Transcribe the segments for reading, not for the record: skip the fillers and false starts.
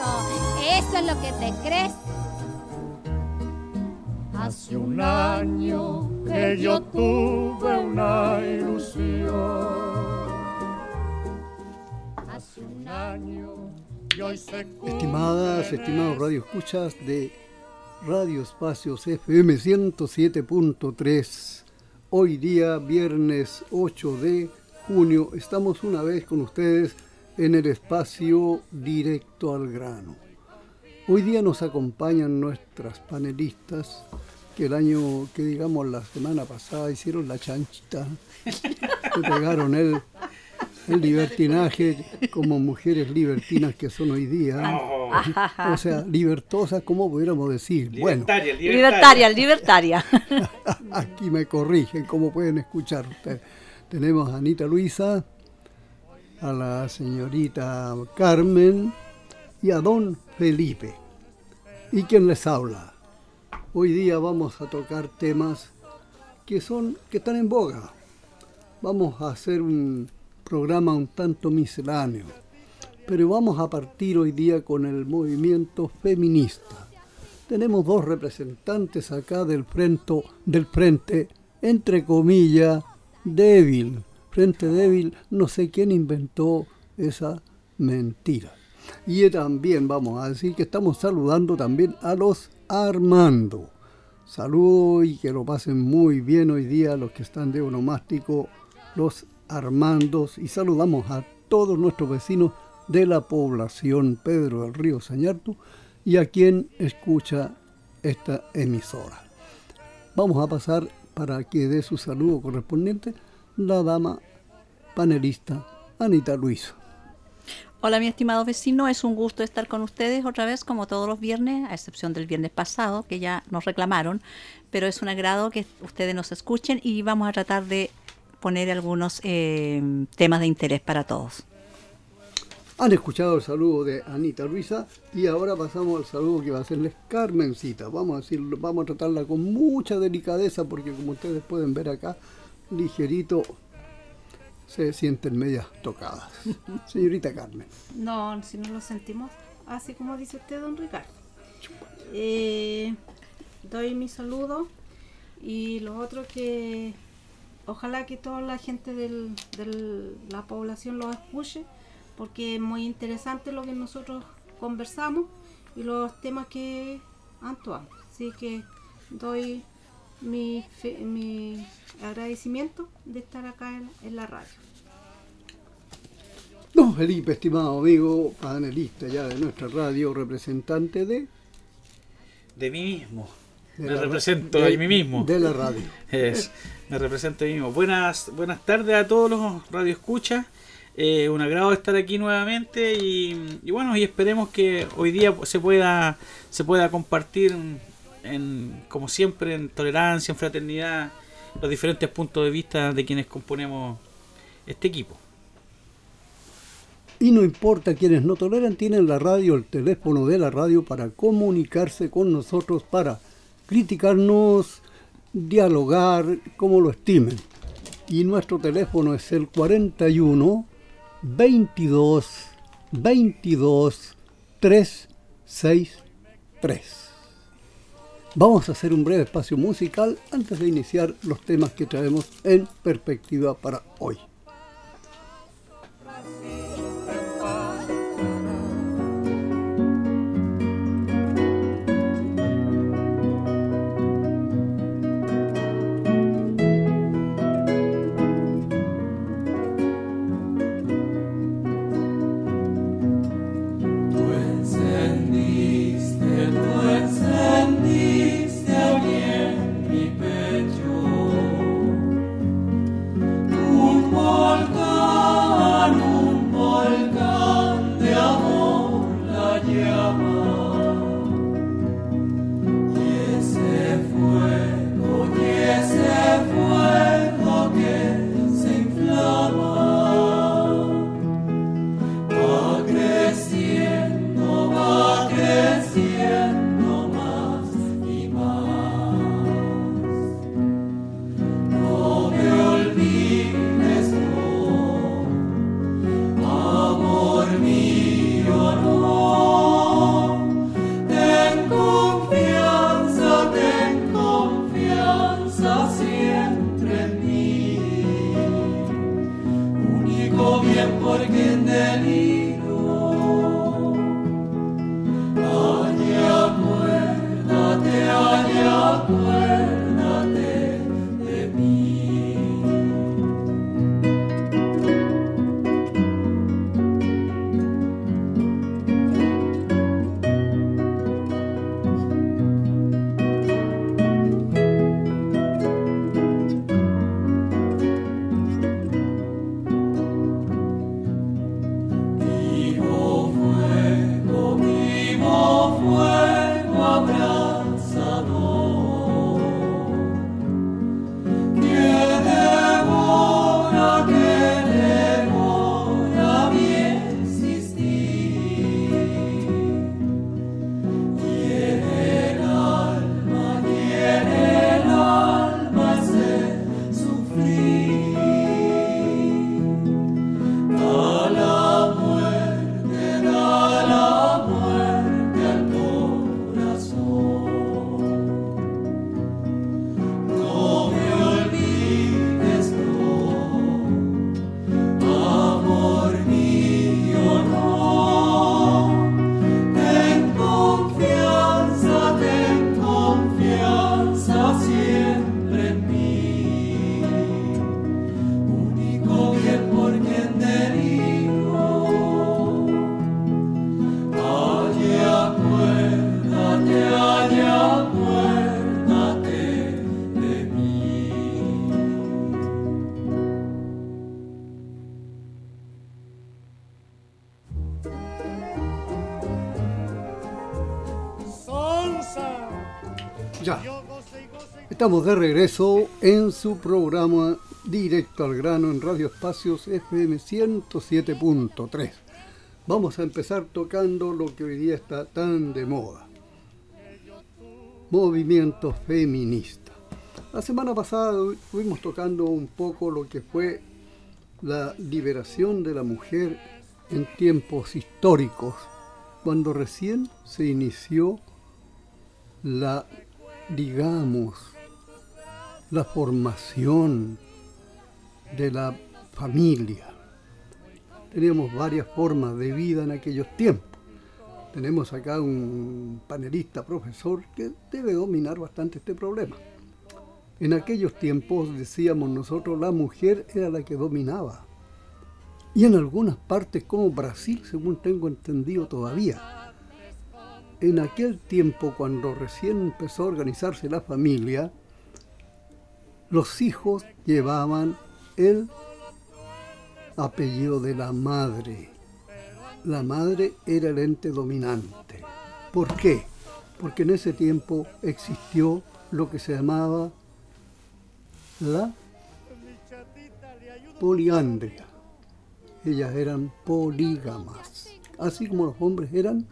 Eso es lo que te crees. Hace un año que yo tuve una ilusión. Hace un año y hoy se cumple. Estimadas, estimados radioescuchas de Radio Espacios FM 107.3, hoy día viernes 8 de junio, estamos una vez con ustedes en el espacio Directo al Grano. Hoy día nos acompañan nuestras panelistas que la semana pasada hicieron la chanchita, que pegaron el libertinaje como mujeres libertinas que son hoy día. O sea, libertosas, ¿cómo pudiéramos decir? Libertaria. Aquí me corrigen, ¿cómo pueden escuchar ustedes? Tenemos a Anita Luisa, a la señorita Carmen y a don Felipe. ¿Y quién les habla? Hoy día vamos a tocar temas que están en boga. Vamos a hacer un programa un tanto misceláneo, pero vamos a partir hoy día con el movimiento feminista. Tenemos dos representantes acá del frente, entre comillas, débil. Frente débil, no sé quién inventó esa mentira. Y también vamos a decir que estamos saludando también a los Armando. Saludos y que lo pasen muy bien hoy día los que están de onomástico, los Armandos, y saludamos a todos nuestros vecinos de la población Pedro del Río Sañartu y a quien escucha esta emisora. Vamos a pasar para que dé su saludo correspondiente la dama panelista Anita Luisa. Hola, mi estimado vecino, es un gusto estar con ustedes otra vez como todos los viernes, a excepción del viernes pasado que ya nos reclamaron, pero es un agrado que ustedes nos escuchen y vamos a tratar de poner algunos temas de interés para todos. Han escuchado el saludo de Anita Luisa y ahora pasamos al saludo que va a hacerles Carmencita. Vamos a tratarla con mucha delicadeza porque como ustedes pueden ver acá, ligerito se sienten medias tocadas. Señorita Carmen. No, si no lo sentimos, así como dice usted, don Ricardo. Doy mi saludo y lo otro que ojalá que toda la gente de la población lo escuche, porque es muy interesante lo que nosotros conversamos y los temas que actuamos. Así que doy mi agradecimiento de estar acá en la radio. Don Felipe, estimado amigo, panelista ya de nuestra radio, representante de mí mismo. Me represento a mí mismo. De la radio. Me represento a mí mismo. Buenas tardes a todos los radioescuchas. Un agrado estar aquí nuevamente y bueno, y esperemos que hoy día se pueda compartir como siempre, en tolerancia, en fraternidad, los diferentes puntos de vista de quienes componemos este equipo. Y no importa quienes no toleran, tienen la radio, el teléfono de la radio para comunicarse con nosotros, para criticarnos, dialogar, como lo estimen. Y nuestro teléfono es el 41 22 22 363. Vamos a hacer un breve espacio musical antes de iniciar los temas que traemos en perspectiva para hoy. Un Ya, estamos de regreso en su programa Directo al Grano en Radio Espacios FM 107.3. Vamos a empezar tocando lo que hoy día está tan de moda: movimiento feminista. La semana pasada estuvimos tocando un poco lo que fue la liberación de la mujer en tiempos históricos, cuando recién se inició la formación de la familia. Teníamos varias formas de vida en aquellos tiempos. Tenemos acá un panelista, profesor, que debe dominar bastante este problema. En aquellos tiempos, decíamos nosotros, la mujer era la que dominaba. Y en algunas partes, como Brasil, según tengo entendido todavía. En aquel tiempo, cuando recién empezó a organizarse la familia, los hijos llevaban el apellido de la madre. La madre era el ente dominante. ¿Por qué? Porque en ese tiempo existió lo que se llamaba la poliandria. Ellas eran polígamas, así como los hombres eran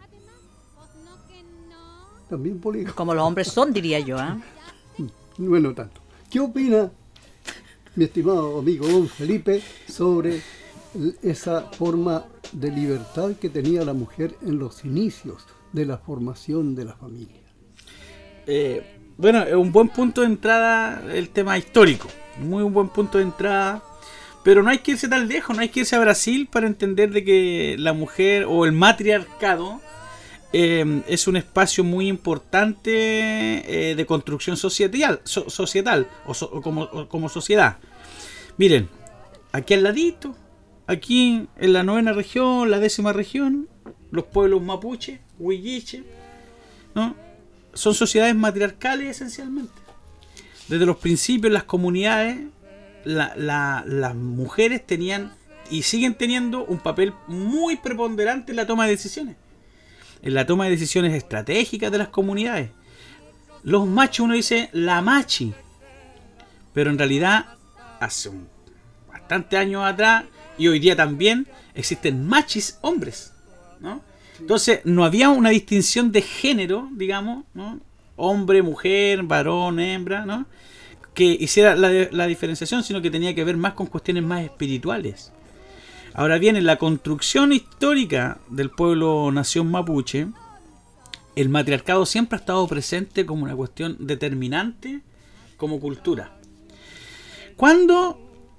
también polígamos. Como los hombres son, diría yo, ¿eh? Bueno, tanto. ¿Qué opina mi estimado amigo don Felipe sobre esa forma de libertad que tenía la mujer en los inicios de la formación de la familia? Bueno, es un buen punto de entrada el tema histórico, muy un buen punto de entrada, pero no hay que irse tan lejos, no hay que irse a Brasil para entender de que la mujer o el matriarcado es un espacio muy importante de construcción societal o como sociedad. Miren, aquí al ladito, aquí en la 9ª región, la 10ª región, los pueblos mapuche, huilliche, ¿no? Son sociedades matriarcales esencialmente. Desde los principios, las comunidades, las mujeres tenían y siguen teniendo un papel muy preponderante en la toma de decisiones. En la toma de decisiones estratégicas de las comunidades. Los machos, uno dice la machi, pero en realidad hace bastantes años atrás y hoy día también existen machis hombres, ¿no? Entonces no había una distinción de género, digamos, ¿no? Hombre, mujer, varón, hembra, ¿no? Que hiciera la diferenciación, sino que tenía que ver más con cuestiones más espirituales. Ahora bien, en la construcción histórica del pueblo nación mapuche, el matriarcado siempre ha estado presente como una cuestión determinante como cultura. Cuando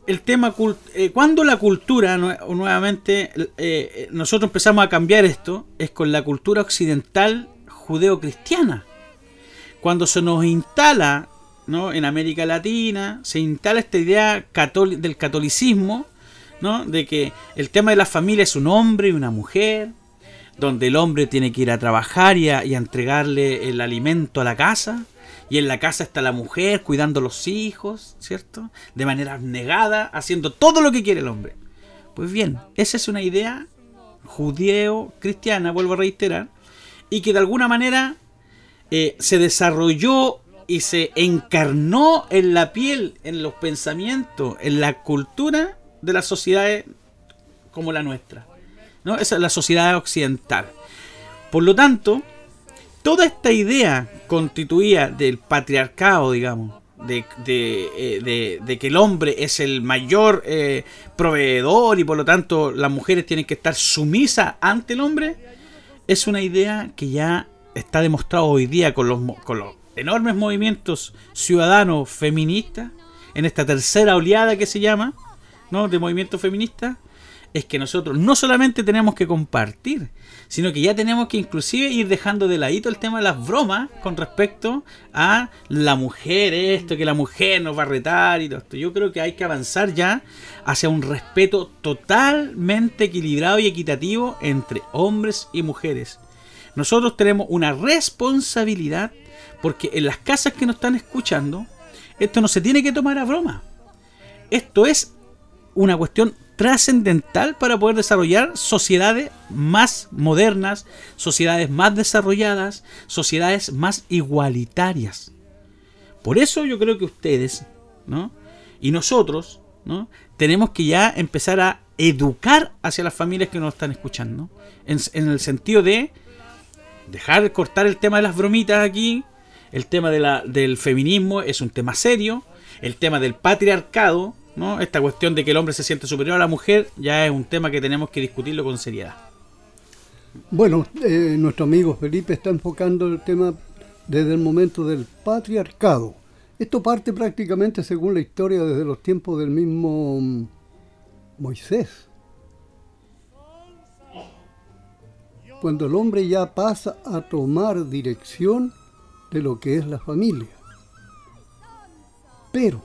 la cultura, nuevamente, nosotros empezamos a cambiar esto, es con la cultura occidental judeo-cristiana. Cuando se nos instala, ¿no?, en América Latina, se instala esta idea del catolicismo, ¿no?, de que el tema de la familia es un hombre y una mujer, donde el hombre tiene que ir a trabajar y a entregarle el alimento a la casa, y en la casa está la mujer cuidando a los hijos, ¿cierto?, de manera abnegada, haciendo todo lo que quiere el hombre. Pues bien, esa es una idea judeo-cristiana, vuelvo a reiterar, y que de alguna manera se desarrolló y se encarnó en la piel, en los pensamientos, en la cultura de las sociedades como la nuestra, ¿no? Esa es la sociedad occidental. Por lo tanto, toda esta idea constituida del patriarcado, digamos, de que el hombre es el mayor proveedor y por lo tanto las mujeres tienen que estar sumisas ante el hombre, es una idea que ya está demostrado hoy día con los enormes movimientos ciudadanos feministas, en esta tercera oleada que se llama, ¿no?, de movimiento feminista. Es que nosotros no solamente tenemos que compartir, sino que ya tenemos que inclusive ir dejando de ladito el tema de las bromas con respecto a la mujer, esto, que la mujer nos va a retar y todo esto. Yo creo que hay que avanzar ya hacia un respeto totalmente equilibrado y equitativo entre hombres y mujeres. Nosotros tenemos una responsabilidad, porque en las casas que nos están escuchando, esto no se tiene que tomar a broma. Esto es una cuestión trascendental para poder desarrollar sociedades más modernas, sociedades más desarrolladas, sociedades más igualitarias. Por eso yo creo que ustedes, ¿no? Y nosotros, ¿no? Tenemos que ya empezar a educar hacia las familias que nos están escuchando, en el sentido de dejar de cortar el tema de las bromitas aquí. El tema del feminismo es un tema serio. El tema del patriarcado, ¿no? Esta cuestión de que el hombre se siente superior a la mujer, ya es un tema que tenemos que discutirlo con seriedad. Bueno, nuestro amigo Felipe está enfocando el tema desde el momento del patriarcado. Esto parte prácticamente, según la historia, desde los tiempos del mismo Moisés. Cuando el hombre ya pasa a tomar dirección de lo que es la familia. Pero,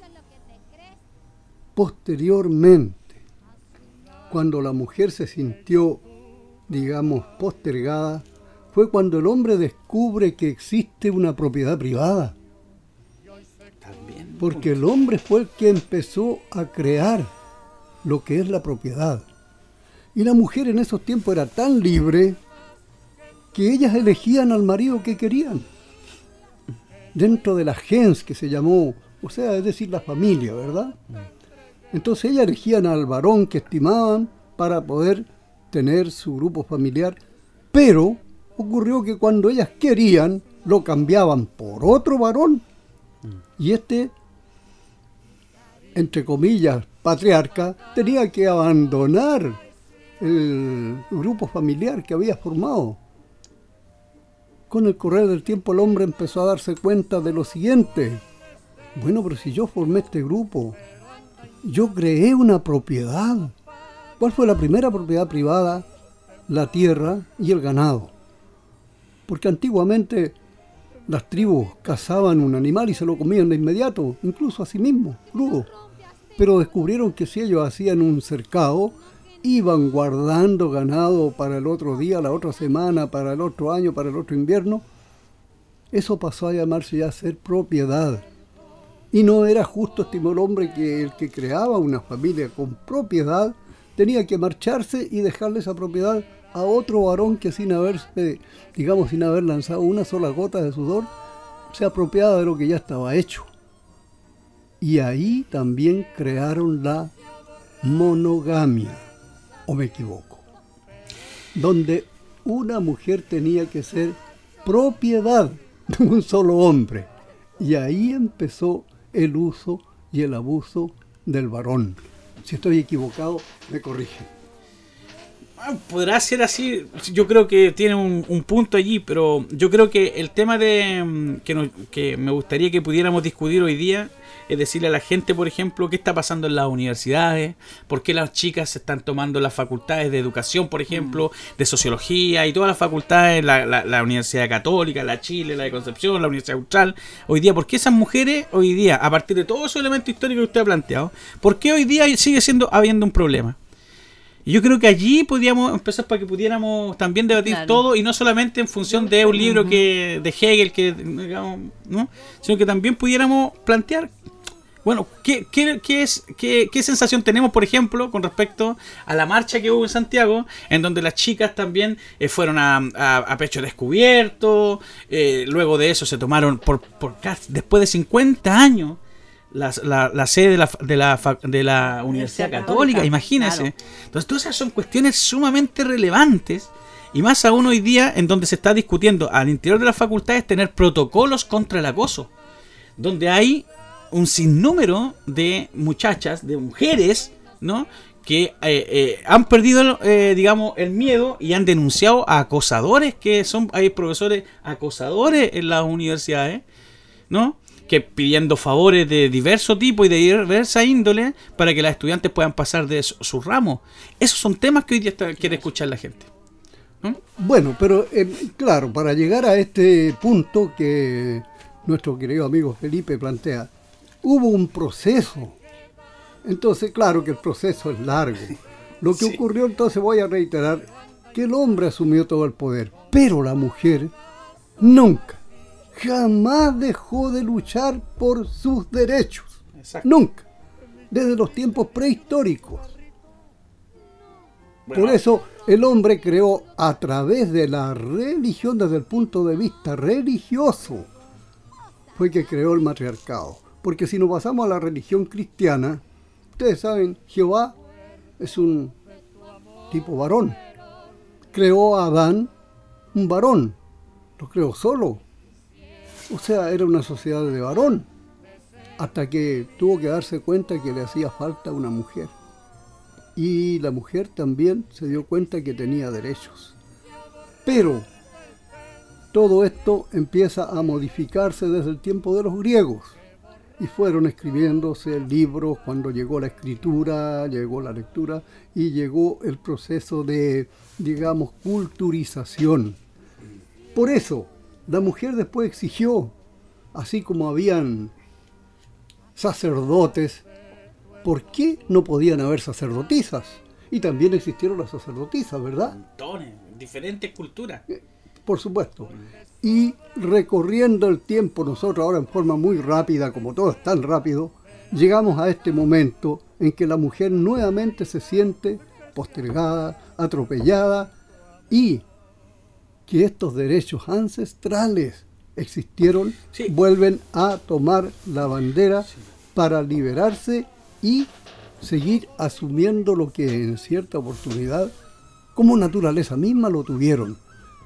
posteriormente, cuando la mujer se sintió, digamos, postergada, fue cuando el hombre descubre que existe una propiedad privada. Porque el hombre fue el que empezó a crear lo que es la propiedad. Y la mujer en esos tiempos era tan libre que ellas elegían al marido que querían. Dentro de la gens que se llamó, o sea, es decir, la familia, ¿verdad? Entonces ellas elegían al varón que estimaban para poder tener su grupo familiar. Pero ocurrió que cuando ellas querían, lo cambiaban por otro varón. Y entre comillas, patriarca, tenía que abandonar el grupo familiar que había formado. Con el correr del tiempo el hombre empezó a darse cuenta de lo siguiente. Bueno, pero si yo formé este grupo, yo creé una propiedad. ¿Cuál fue la primera propiedad privada? La tierra y el ganado. Porque antiguamente las tribus cazaban un animal y se lo comían de inmediato, incluso a sí mismos, crudo. Pero descubrieron que si ellos hacían un cercado, iban guardando ganado para el otro día, la otra semana, para el otro año, para el otro invierno. Eso pasó a llamarse ya ser propiedad. Y no era justo, estimó el hombre, que el que creaba una familia con propiedad tenía que marcharse y dejarle esa propiedad a otro varón que sin haber lanzado una sola gota de sudor, se apropiaba de lo que ya estaba hecho. Y ahí también crearon la monogamia, ¿o me equivoco? Donde una mujer tenía que ser propiedad de un solo hombre. Y ahí empezó el uso y el abuso del varón. Si estoy equivocado, me corrigen. Podrá ser así, yo creo que tiene un punto allí, pero yo creo que el tema que me gustaría que pudiéramos discutir hoy día es decirle a la gente, por ejemplo, qué está pasando en las universidades, por qué las chicas se están tomando las facultades de educación, por ejemplo, de sociología y todas las facultades, la Universidad Católica, la Chile, la de Concepción, la Universidad Austral, hoy día, ¿por qué esas mujeres hoy día, a partir de todos esos elementos históricos que usted ha planteado, por qué hoy día sigue habiendo un problema? Y yo creo que allí podríamos empezar para que pudiéramos también debatir todo, y no solamente en función de un libro de Hegel, digamos, ¿no? Sino que también pudiéramos plantear, bueno, ¿qué sensación tenemos, por ejemplo, con respecto a la marcha que hubo en Santiago, en donde las chicas también fueron a pecho descubierto, luego de eso se tomaron después de 50 años la sede de la Universidad Católica, imagínense. Claro. Entonces, todas esas son cuestiones sumamente relevantes, y más aún hoy día, en donde se está discutiendo al interior de las facultades tener protocolos contra el acoso, donde hay un sinnúmero de muchachas, de mujeres, ¿no?, que han perdido, digamos, el miedo y han denunciado a acosadores, hay profesores acosadores en las universidades, ¿no?, que pidiendo favores de diverso tipo y de diversa índole para que las estudiantes puedan pasar de sus ramos. Esos son temas que hoy día quiere escuchar la gente, ¿no? Bueno, pero claro, para llegar a este punto que nuestro querido amigo Felipe plantea, hubo un proceso. Entonces, claro que el proceso es largo. Lo que ocurrió, entonces, voy a reiterar, que el hombre asumió todo el poder, pero la mujer nunca, jamás dejó de luchar por sus derechos. Exacto. Nunca. Desde los tiempos prehistóricos. Bueno. Por eso el hombre creó a través de la religión, desde el punto de vista religioso, fue que creó el matriarcado. Porque si nos pasamos a la religión cristiana, ustedes saben, Jehová es un tipo varón. Creó a Adán un varón, lo creó solo. O sea, era una sociedad de varón, hasta que tuvo que darse cuenta que le hacía falta una mujer. Y la mujer también se dio cuenta que tenía derechos. Pero todo esto empieza a modificarse desde el tiempo de los griegos. Y fueron escribiéndose libros cuando llegó la escritura, llegó la lectura y llegó el proceso de, digamos, culturización. Por eso, la mujer después exigió, así como habían sacerdotes, ¿por qué no podían haber sacerdotisas? Y también existieron las sacerdotisas, ¿verdad? Montones, diferentes culturas. Por supuesto. Y recorriendo el tiempo, nosotros ahora en forma muy rápida, como todo es tan rápido, llegamos a este momento en que la mujer nuevamente se siente postergada, atropellada, y que estos derechos ancestrales existieron, Sí. vuelven a tomar la bandera para liberarse y seguir asumiendo lo que en cierta oportunidad, como naturaleza misma, lo tuvieron.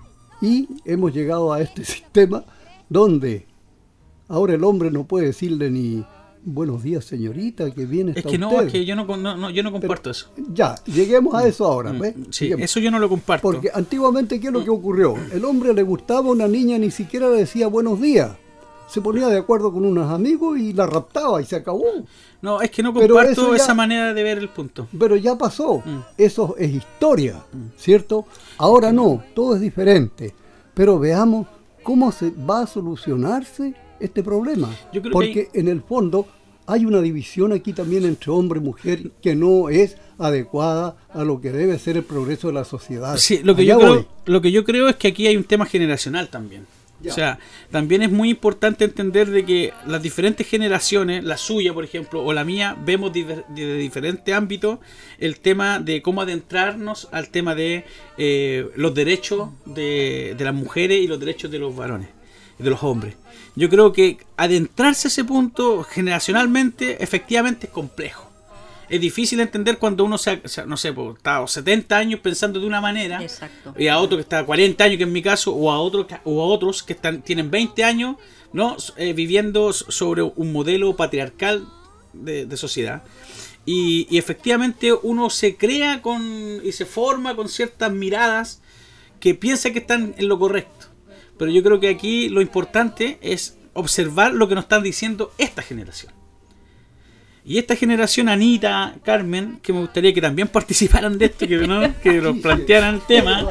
Y hemos llegado a este sistema donde ahora el hombre no puede decirle ni buenos días, señorita, que bien está Es que no, usted. es que yo no comparto eso. Ya, lleguemos a eso ahora. ¿ves? Sí, Lleguemos. eso yo no lo comparto. Porque antiguamente, ¿qué es lo que ocurrió? El hombre le gustaba a una niña, ni siquiera le decía buenos días. Se ponía de acuerdo con unos amigos y la raptaba y se acabó. No, es que no Pero comparto eso ya- esa manera de ver el punto. Pero ya pasó. Eso es historia, ¿cierto? Ahora no, todo es diferente. Pero veamos cómo se va a solucionarse este problema. Yo creo Porque en el fondo hay una división aquí también entre hombre y mujer que no es adecuada a lo que debe ser el progreso de la sociedad. Sí, lo que yo creo es que aquí hay un tema generacional también. Ya. O sea, también es muy importante entender de que las diferentes generaciones, la suya por ejemplo, o la mía, vemos de diferentes ámbitos el tema de cómo adentrarnos al tema de los derechos de las mujeres y los derechos de los varones, de los hombres. Yo creo que adentrarse a ese punto generacionalmente efectivamente es complejo. Es difícil entender cuando uno no sé, pues, está a 70 años pensando de una manera. Exacto. Y a otro que está a 40 años, que en mi caso, o a otros que tienen 20 años, ¿no? Viviendo sobre un modelo patriarcal de sociedad. Y efectivamente uno se crea y se forma con ciertas miradas que piensa que están en lo correcto. Pero yo creo que aquí lo importante es observar lo que nos están diciendo esta generación. Y esta generación, Anita, Carmen, que me gustaría que también participaran de esto, que nos plantearan el tema,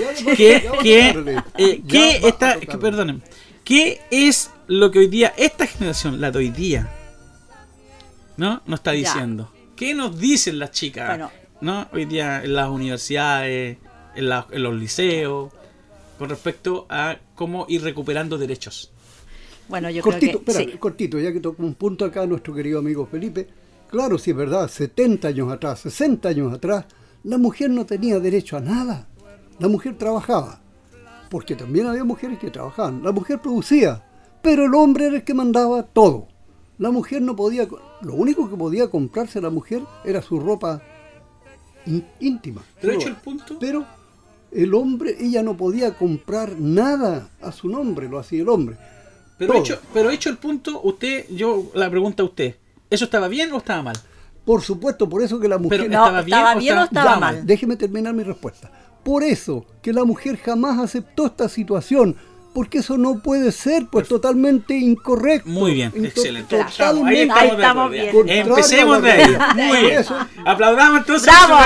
¿qué es lo que hoy día esta generación, la de hoy día, ¿no? nos está diciendo? ¿Qué nos dicen las chicas, Bueno. ¿no? hoy día en las universidades, en los liceos, con respecto a cómo ir recuperando derechos? Bueno, yo Cortito, creo que espérame, sí. cortito, ya que tocó un punto acá nuestro querido amigo Felipe. Claro, sí es verdad, 70 años atrás, 60 años atrás, la mujer no tenía derecho a nada. La mujer trabajaba, porque también había mujeres que trabajaban. La mujer producía, pero el hombre era el que mandaba todo. La mujer no podía, lo único que podía comprarse la mujer era su ropa íntima. Pero hecho el punto, Pero el hombre, ella no podía comprar nada a su nombre, lo hacía el hombre. pero hecho el punto, yo la pregunta a usted, ¿eso estaba bien o estaba mal? Por supuesto, por eso que la mujer... Pero No, ¿estaba bien ¿estaba o bien o estaba Ya, mal? déjeme terminar mi respuesta. Por eso que la mujer jamás aceptó esta situación, porque eso no puede ser, pues totalmente incorrecto. Muy bien, excelente. Totalmente Ahí estamos, Ahí de estamos acuerdo, ya. bien. Empecemos de ahí. Contrario a Muy la bien. eso. Aplaudamos entonces. ¡Bravo!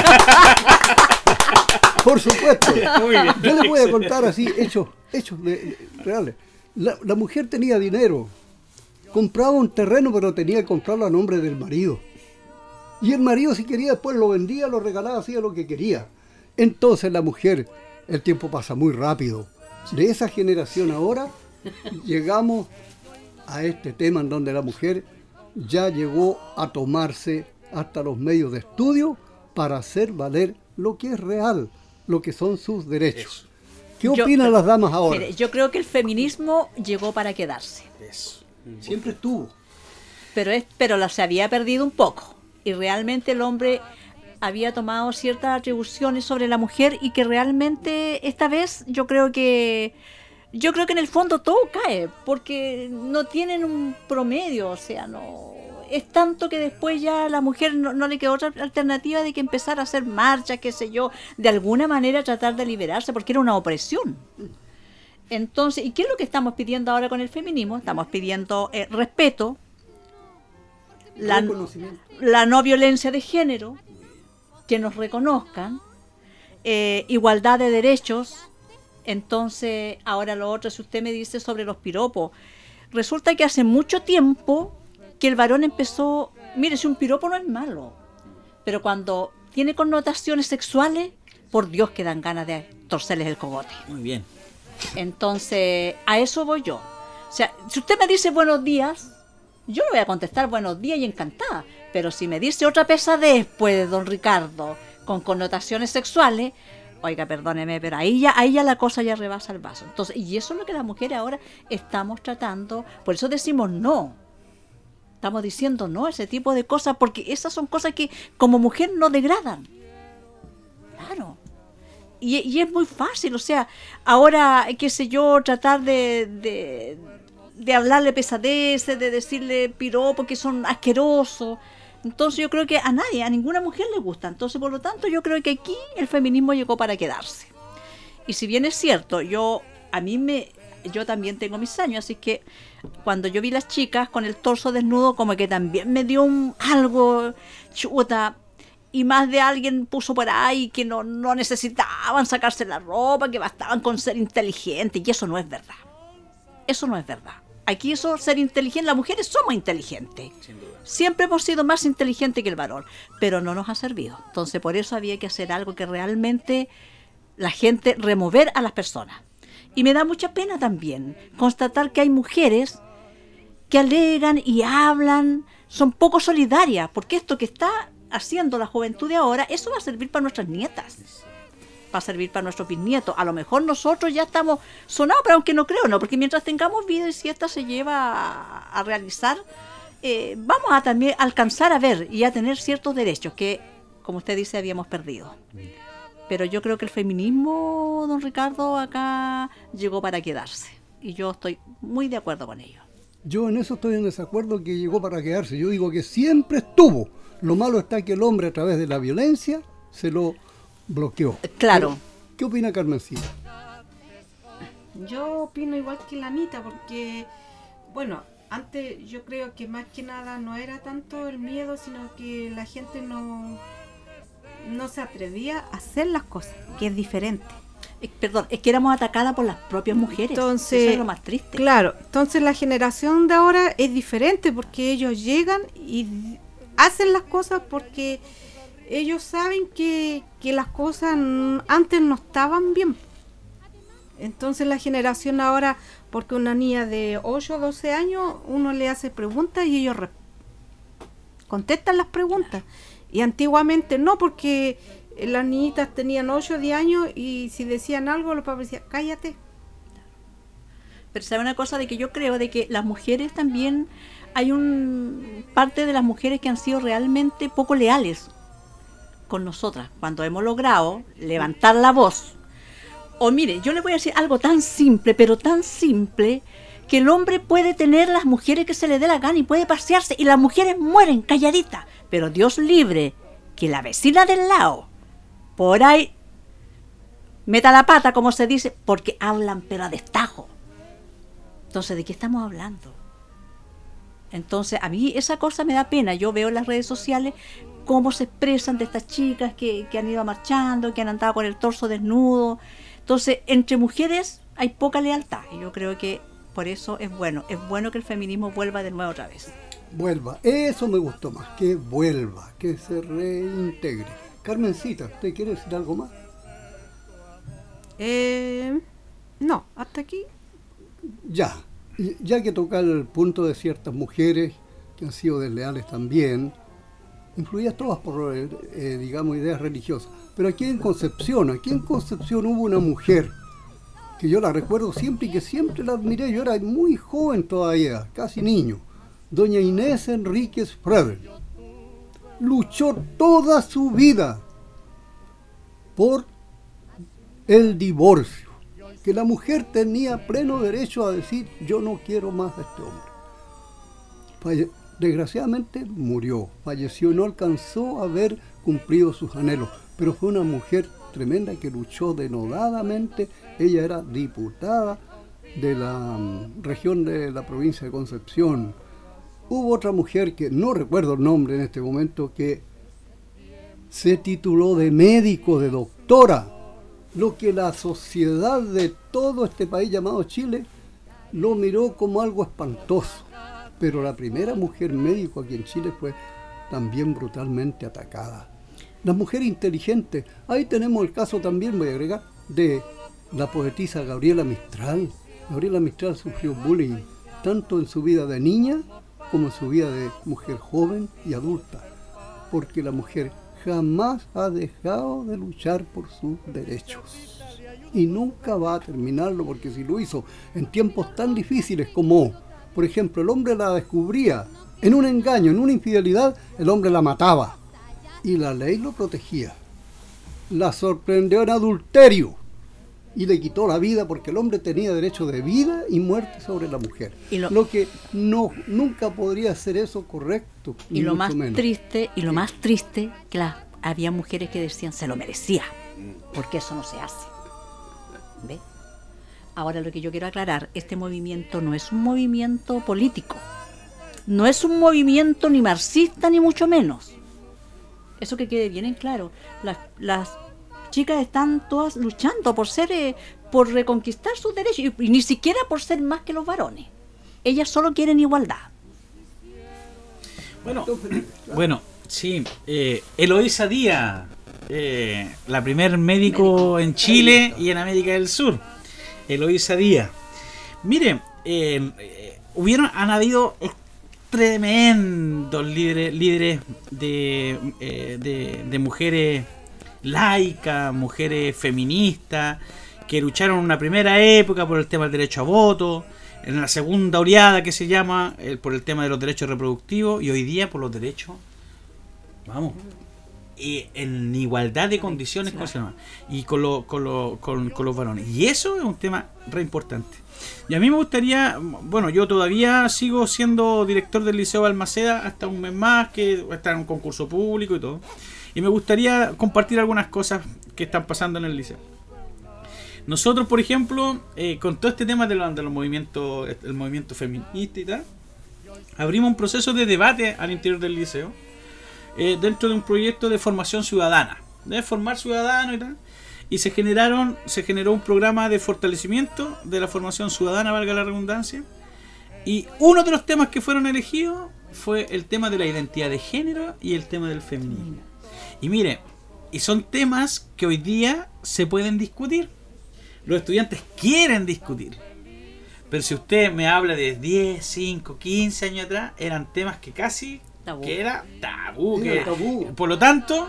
Por supuesto. Muy bien. Yo les voy a contar así, hechos reales. La mujer tenía dinero, compraba un terreno, pero tenía que comprarlo a nombre del marido. Y el marido, si quería, después lo vendía, lo regalaba, hacía lo que quería. Entonces la mujer, el tiempo pasa muy rápido. De esa generación ahora, llegamos a este tema en donde la mujer ya llegó a tomarse hasta los medios de estudio para hacer valer lo que es real, lo que son sus derechos. ¿Qué opinan las damas ahora? Mire, yo creo que el feminismo llegó para quedarse. Eso. Siempre estuvo. Pero se había perdido un poco. Y realmente el hombre había tomado ciertas atribuciones sobre la mujer y que realmente esta vez yo creo que en el fondo todo cae, porque no tienen un promedio, o sea, no es tanto que después ya a la mujer no le quedó otra alternativa de que empezar a hacer marchas, qué sé yo, de alguna manera tratar de liberarse, porque era una opresión. Entonces, ¿y qué es lo que estamos pidiendo ahora con el feminismo? Estamos pidiendo respeto, la no violencia de género, que nos reconozcan, igualdad de derechos. Entonces, ahora lo otro, si usted me dice sobre los piropos, resulta que hace mucho tiempo que el varón empezó, mire, si un piropo no es malo, pero cuando tiene connotaciones sexuales, por Dios que dan ganas de torcerles el cogote. Muy bien. Entonces, a eso voy yo. O sea, si usted me dice buenos días, yo le voy a contestar buenos días y encantada. Pero si me dice otra pesadez, pues, don Ricardo, con connotaciones sexuales, oiga, perdóneme, pero ahí ya la cosa ya rebasa el vaso. Entonces, y eso es lo que las mujeres ahora estamos tratando. Por eso decimos no. Estamos diciendo no a ese tipo de cosas, porque esas son cosas que como mujer no degradan. Claro. Y es muy fácil, o sea, ahora, qué sé yo, tratar de hablarle pesadeces, de decirle piropos que son asquerosos. Entonces yo creo que a nadie, a ninguna mujer le gusta. Entonces, por lo tanto, yo creo que aquí el feminismo llegó para quedarse. Y si bien es cierto, yo también tengo mis años, así que cuando yo vi las chicas con el torso desnudo, como que también me dio algo chuta. Y más de alguien puso por ahí que no necesitaban sacarse la ropa, que bastaban con ser inteligentes. Y eso no es verdad. Eso no es verdad. Aquí eso, ser inteligente, las mujeres somos inteligentes. Siempre hemos sido más inteligentes que el varón, pero no nos ha servido. Entonces, por eso había que hacer algo que realmente la gente, remover a las personas. Y me da mucha pena también constatar que hay mujeres que alegan y hablan, son poco solidarias, porque esto que está haciendo la juventud de ahora, eso va a servir para nuestras nietas, va a servir para nuestros bisnietos. A lo mejor nosotros ya estamos sonados, pero aunque no creo, no, porque mientras tengamos vida y si esta se lleva a realizar, vamos a también alcanzar a ver y a tener ciertos derechos que, como usted dice, habíamos perdido. Pero yo creo que el feminismo, don Ricardo, acá llegó para quedarse. Y yo estoy muy de acuerdo con ello. Yo en eso estoy en desacuerdo, que llegó para quedarse. Yo digo que siempre estuvo. Lo malo está que el hombre, a través de la violencia, se lo bloqueó. Claro. Pero, ¿qué opina Carmencita? Yo opino igual que la Anita, porque, bueno, antes yo creo que más que nada no era tanto el miedo, sino que la gente no se atrevía a hacer las cosas, que es diferente. Perdón, es que éramos atacadas por las propias mujeres. Entonces, eso es lo más triste. Claro, entonces la generación de ahora es diferente, porque ellos llegan y hacen las cosas porque ellos saben que las cosas antes no estaban bien. Entonces la generación ahora, porque una niña de 8 o 12 años, uno le hace preguntas y ellos contestan las preguntas. Y antiguamente no, porque las niñitas tenían 8 o 10 años y si decían algo, los papás decían, cállate. Pero sabe una cosa de que yo creo de que las mujeres también, hay parte de las mujeres que han sido realmente poco leales con nosotras, cuando hemos logrado levantar la voz. O mire, yo le voy a decir algo tan simple, pero tan simple, que el hombre puede tener las mujeres que se le dé la gana y puede pasearse y las mujeres mueren calladitas, pero Dios libre que la vecina del lado por ahí meta la pata, como se dice, porque hablan pero a destajo. Entonces, ¿de qué estamos hablando? Entonces, a mí esa cosa me da pena. Yo veo en las redes sociales cómo se expresan de estas chicas que han ido marchando, que han andado con el torso desnudo. Entonces, entre mujeres hay poca lealtad. Y yo creo que por eso es bueno que el feminismo vuelva de nuevo otra vez. Vuelva, eso me gustó más, que vuelva, que se reintegre. Carmencita, ¿usted quiere decir algo más? No, hasta aquí. Ya que toca el punto de ciertas mujeres que han sido desleales también, influidas todas por, digamos, ideas religiosas. Pero aquí en Concepción hubo una mujer que yo la recuerdo siempre y que siempre la admiré, yo era muy joven todavía, casi niño, doña Inés Enríquez Frebel. Luchó toda su vida por el divorcio, que la mujer tenía pleno derecho a decir, yo no quiero más a este hombre. Desgraciadamente murió, falleció, no alcanzó a haber cumplido sus anhelos, pero fue una mujer tremenda que luchó denodadamente. Ella era diputada de la región de la provincia de Concepción. Hubo otra mujer que no recuerdo el nombre en este momento, que se tituló de médico, de doctora, lo que la sociedad de todo este país llamado Chile lo miró como algo espantoso. Pero la primera mujer médico aquí en Chile fue también brutalmente atacada. Las mujeres inteligentes, ahí tenemos el caso también, voy a agregar, de la poetisa Gabriela Mistral. Gabriela Mistral sufrió bullying, tanto en su vida de niña como en su vida de mujer joven y adulta, porque la mujer jamás ha dejado de luchar por sus derechos. Y nunca va a terminarlo, porque si lo hizo en tiempos tan difíciles como, por ejemplo, el hombre la descubría en un engaño, en una infidelidad, el hombre la mataba. Y la ley lo protegía. La sorprendió en adulterio y le quitó la vida, porque el hombre tenía derecho de vida y muerte sobre la mujer. Lo que nunca podría ser eso correcto. Y lo más triste, que había mujeres que decían se lo merecía, porque eso no se hace. ¿Ve? Ahora lo que yo quiero aclarar, este movimiento no es un movimiento político, no es un movimiento ni marxista ni mucho menos. Eso que quede bien en claro. Las chicas están todas luchando por reconquistar sus derechos, y ni siquiera por ser más que los varones. Ellas solo quieren igualdad. Bueno, sí. Eloísa Díaz, la primer médico en Chile y en América del Sur. Eloísa Díaz. Miren, han habido tremendos líderes de mujeres laicas, mujeres feministas, que lucharon en una primera época por el tema del derecho a voto, en la segunda oleada que se llama por el tema de los derechos reproductivos, y hoy día por los derechos, en igualdad de condiciones, claro, con los varones. Y eso es un tema re importante. Y a mí me gustaría, yo todavía sigo siendo director del Liceo Balmaceda hasta un mes más, que está en un concurso público y todo. Y me gustaría compartir algunas cosas que están pasando en el liceo. Nosotros, por ejemplo, con todo este tema de los movimientos, el movimiento feminista y tal, abrimos un proceso de debate al interior del liceo, dentro de un proyecto de formación ciudadana, de formar ciudadanos y tal. Y se generó un programa de fortalecimiento de la formación ciudadana, valga la redundancia. Y uno de los temas que fueron elegidos fue el tema de la identidad de género y el tema del feminismo. Y mire, y son temas que hoy día se pueden discutir. Los estudiantes quieren discutir. Pero si usted me habla de 10, 5, 15 años atrás, eran temas que casi que era tabú. Por lo tanto,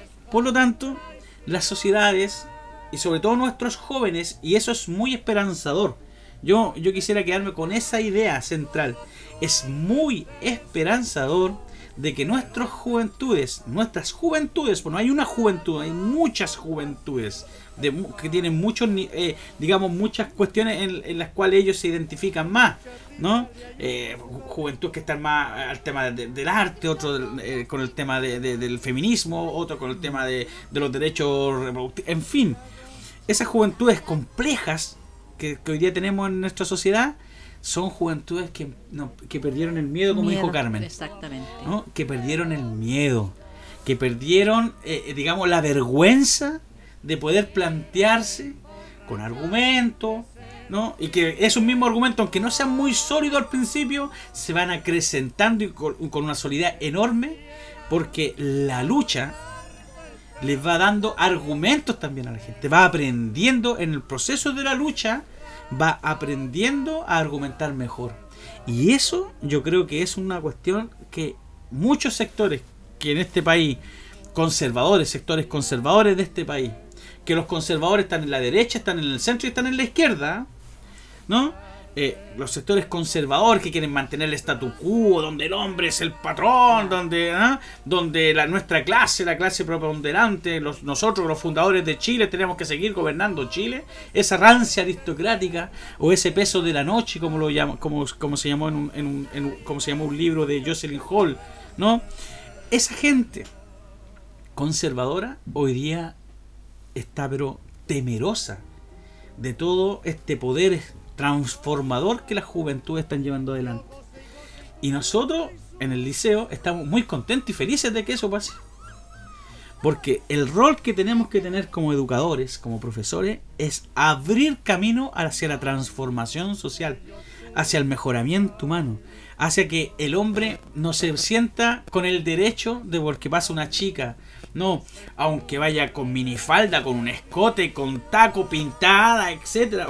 las sociedades y sobre todo nuestros jóvenes, y eso es muy esperanzador. Yo quisiera quedarme con esa idea central. Es muy esperanzador de que nuestras juventudes, pues no hay una juventud, hay muchas juventudes que tienen muchos, muchas cuestiones en las cuales ellos se identifican más, ¿no? Juventud que están más al tema del arte, otro con el tema del feminismo, otro con el tema de los derechos reproductivos, en fin, esas juventudes complejas que hoy día tenemos en nuestra sociedad son juventudes que perdieron el miedo, como dijo Carmen. Exactamente. ¿No? Que perdieron el miedo, que perdieron, la vergüenza de poder plantearse con argumentos, ¿no? Y que esos mismos argumentos, aunque no sean muy sólidos al principio, se van acrecentando y con una solidez enorme, porque la lucha les va dando argumentos también a la gente, va aprendiendo en el proceso de la lucha, va aprendiendo a argumentar mejor. Y eso yo creo que es una cuestión que muchos sectores que en este país, sectores conservadores de este país, que los conservadores están en la derecha, están en el centro y están en la izquierda, ¿no? Los sectores conservadores que quieren mantener el statu quo, donde el hombre es el patrón, donde nuestra clase, la clase preponderante, nosotros los fundadores de Chile tenemos que seguir gobernando Chile, esa rancia aristocrática o ese peso de la noche, como lo llama, como se llamó como se llamó un libro de Jocelyn Hall, ¿no? Esa gente conservadora hoy día está pero temerosa de todo este poder transformador que las juventudes están llevando adelante. Y nosotros en el liceo estamos muy contentos y felices de que eso pase. Porque el rol que tenemos que tener como educadores, como profesores, es abrir camino hacia la transformación social, hacia el mejoramiento humano, hacia que el hombre no se sienta con el derecho de porque pasa una chica, no, aunque vaya con minifalda, con un escote, con taco, pintada, etcétera.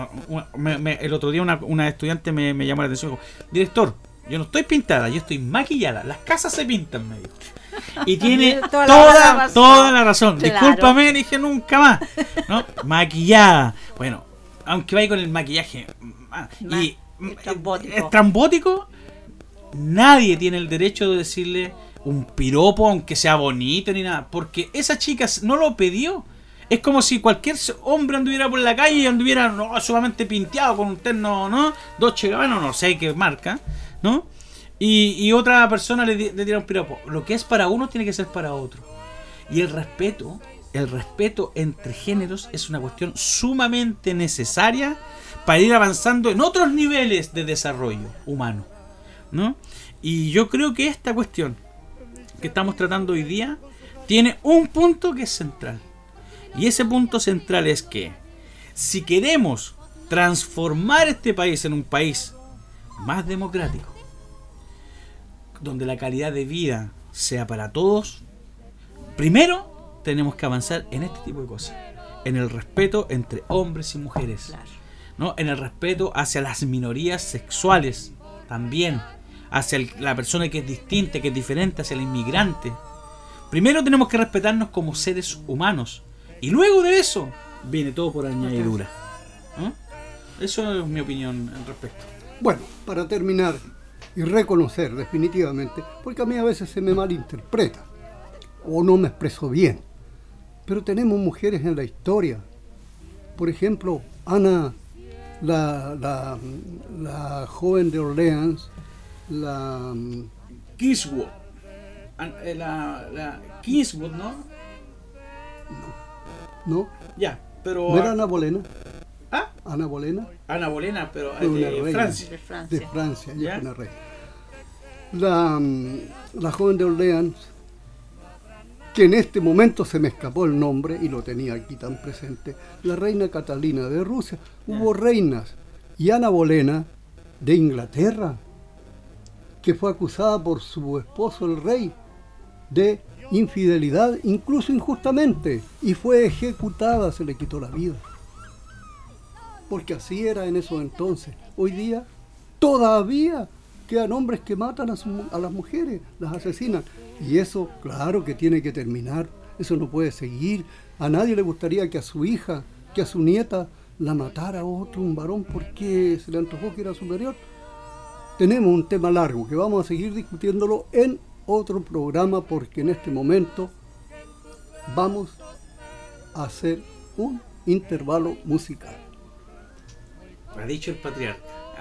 El otro día una estudiante me llamó la atención y dijo: director, yo no estoy pintada, yo estoy maquillada. Las casas se pintan, me dijo. Y tiene toda la razón. Claro. Discúlpame, dije nunca más, ¿no? Maquillada. Bueno, aunque vaya con el maquillaje y estrambótico, nadie tiene el derecho de decirle un piropo, aunque sea bonito ni nada, porque esa chica no lo pidió. Es como si cualquier hombre anduviera por la calle y anduviera sumamente pinteado con un terno, ¿no? Dolce & Gabbana, no sé qué marca, ¿no? Y otra persona le tira un piropo. Lo que es para uno tiene que ser para otro. Y el respeto entre géneros es una cuestión sumamente necesaria para ir avanzando en otros niveles de desarrollo humano, ¿no? Y yo creo que esta cuestión que estamos tratando hoy día tiene un punto que es central. Y ese punto central es que si queremos transformar este país en un país más democrático, donde la calidad de vida sea para todos, primero tenemos que avanzar en este tipo de cosas, en el respeto entre hombres y mujeres, ¿no? En el respeto hacia las minorías sexuales también, hacia la persona que es distinta, que es diferente, hacia el inmigrante. Primero tenemos que respetarnos como seres humanos y luego de eso viene todo por añadidura, ¿no? Eso es mi opinión al respecto. Bueno, para terminar y reconocer definitivamente, porque a mí a veces se me malinterpreta o no me expreso bien, pero tenemos mujeres en la historia. Por ejemplo, Ana, la joven de Orleans, la Kingswood, la Kingswood, ¿no? No, Ya, pero ¿no era Ana Bolena? ¿Ah? Ana Bolena, Ana Bolena, pero Fue una de reina. Francia. de Francia, ella ¿Ya? fue una reina. La joven de Orleans, que en este momento se me escapó el nombre y lo tenía aquí tan presente, la reina Catalina de Rusia. Hubo reinas. Y Ana Bolena de Inglaterra, que fue acusada por su esposo el rey de infidelidad, incluso injustamente, y fue ejecutada, se le quitó la vida. Porque así era en esos entonces. Hoy día todavía quedan hombres que matan a las mujeres, las asesinan. Y eso, claro que tiene que terminar. Eso no puede seguir. A nadie le gustaría que a su hija, que a su nieta, la matara un varón porque se le antojó que era superior. Tenemos un tema largo que vamos a seguir discutiéndolo en otro programa, porque en este momento vamos a hacer un intervalo musical. Ha dicho el patriarca.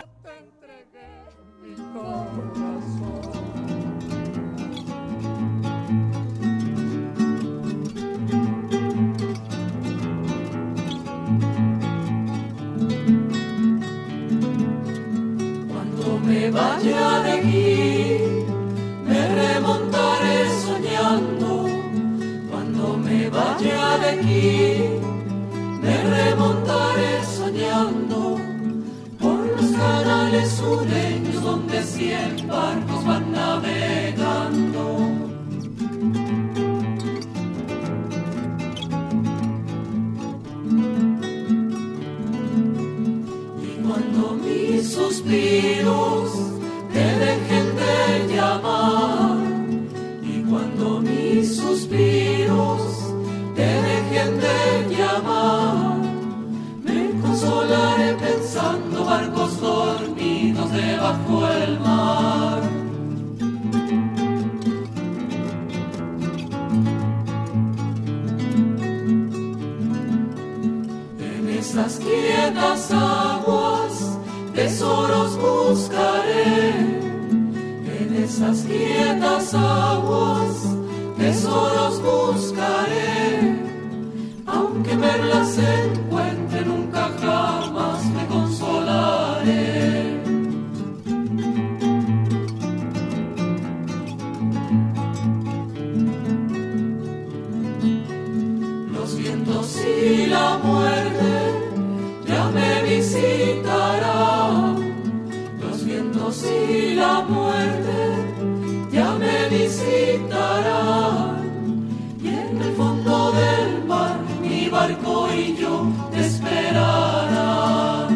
Cuando me vaya de aquí, me remontaré soñando. Cuando me vaya de aquí, me remontaré soñando por los canales sureños donde 100 barcos van navegando. Y cuando mis suspiros te dejen de llamar, y cuando mis suspiros te dejen de llamar, esas quietas aguas tesoros buscaré, en esas quietas aguas tesoros buscaré, aunque perlas encuentre nunca jamás me consolaré. Los vientos y la muerte ya me visitarán, los vientos y la muerte ya me visitarán, y en el fondo del mar mi barco y yo te esperarán.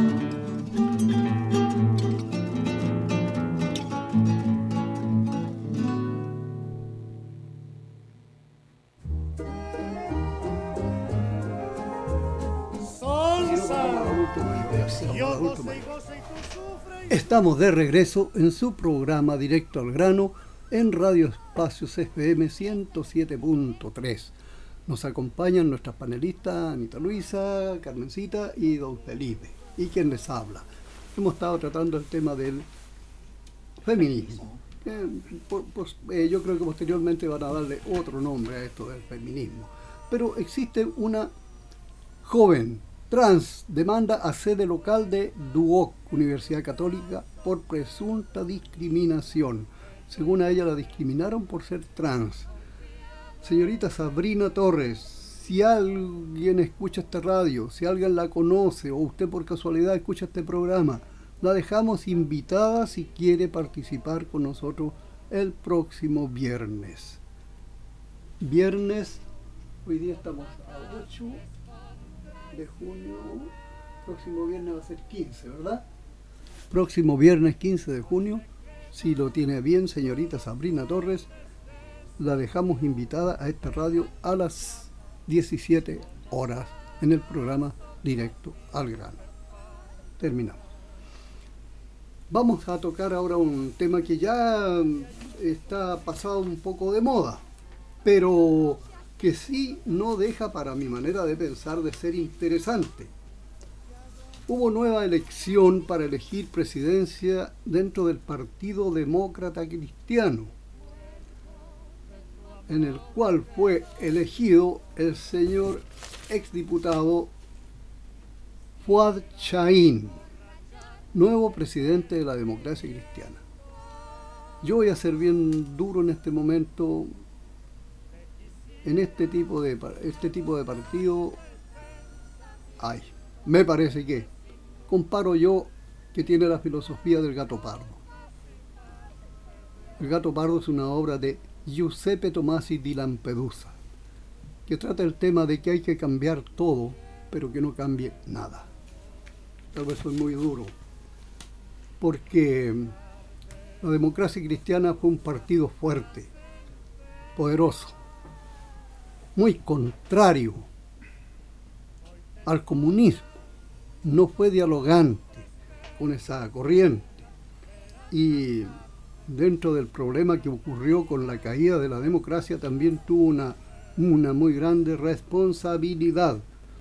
Estamos de regreso en su programa Directo al Grano en Radio Espacios FM 107.3. Nos acompañan nuestras panelistas Anita Luisa, Carmencita y don Felipe. ¿Y quien les habla? Hemos estado tratando el tema del feminismo. Yo creo que posteriormente van a darle otro nombre a esto del feminismo. Pero existe una joven trans demanda a sede local de Duoc, Universidad Católica, por presunta discriminación. Según a ella, la discriminaron por ser trans. Señorita Sabrina Torres, si alguien escucha esta radio, si alguien la conoce o usted por casualidad escucha este programa, la dejamos invitada si quiere participar con nosotros el próximo viernes. Hoy día estamos a 8 de junio, próximo viernes va a ser 15, ¿verdad? Próximo viernes 15 de junio, si lo tiene bien señorita Sabrina Torres, la dejamos invitada a esta radio a las 17 horas en el programa Directo al Grano. Terminamos. Vamos a tocar ahora un tema que ya está pasado un poco de moda, pero que sí no deja, para mi manera de pensar, de ser interesante. Hubo nueva elección para elegir presidencia dentro del Partido Demócrata Cristiano, en el cual fue elegido el señor exdiputado Fuad Chahín, nuevo presidente de la democracia cristiana. Yo voy a ser bien duro en este momento. En este tipo de partido, me parece que comparo yo que tiene la filosofía del Gato Pardo. El Gato Pardo es una obra de Giuseppe Tomasi di Lampedusa, que trata el tema de que hay que cambiar todo, pero que no cambie nada. Tal vez soy muy duro, porque la democracia cristiana fue un partido fuerte, poderoso, muy contrario al comunismo, no fue dialogante con esa corriente, y dentro del problema que ocurrió con la caída de la democracia también tuvo una muy grande responsabilidad.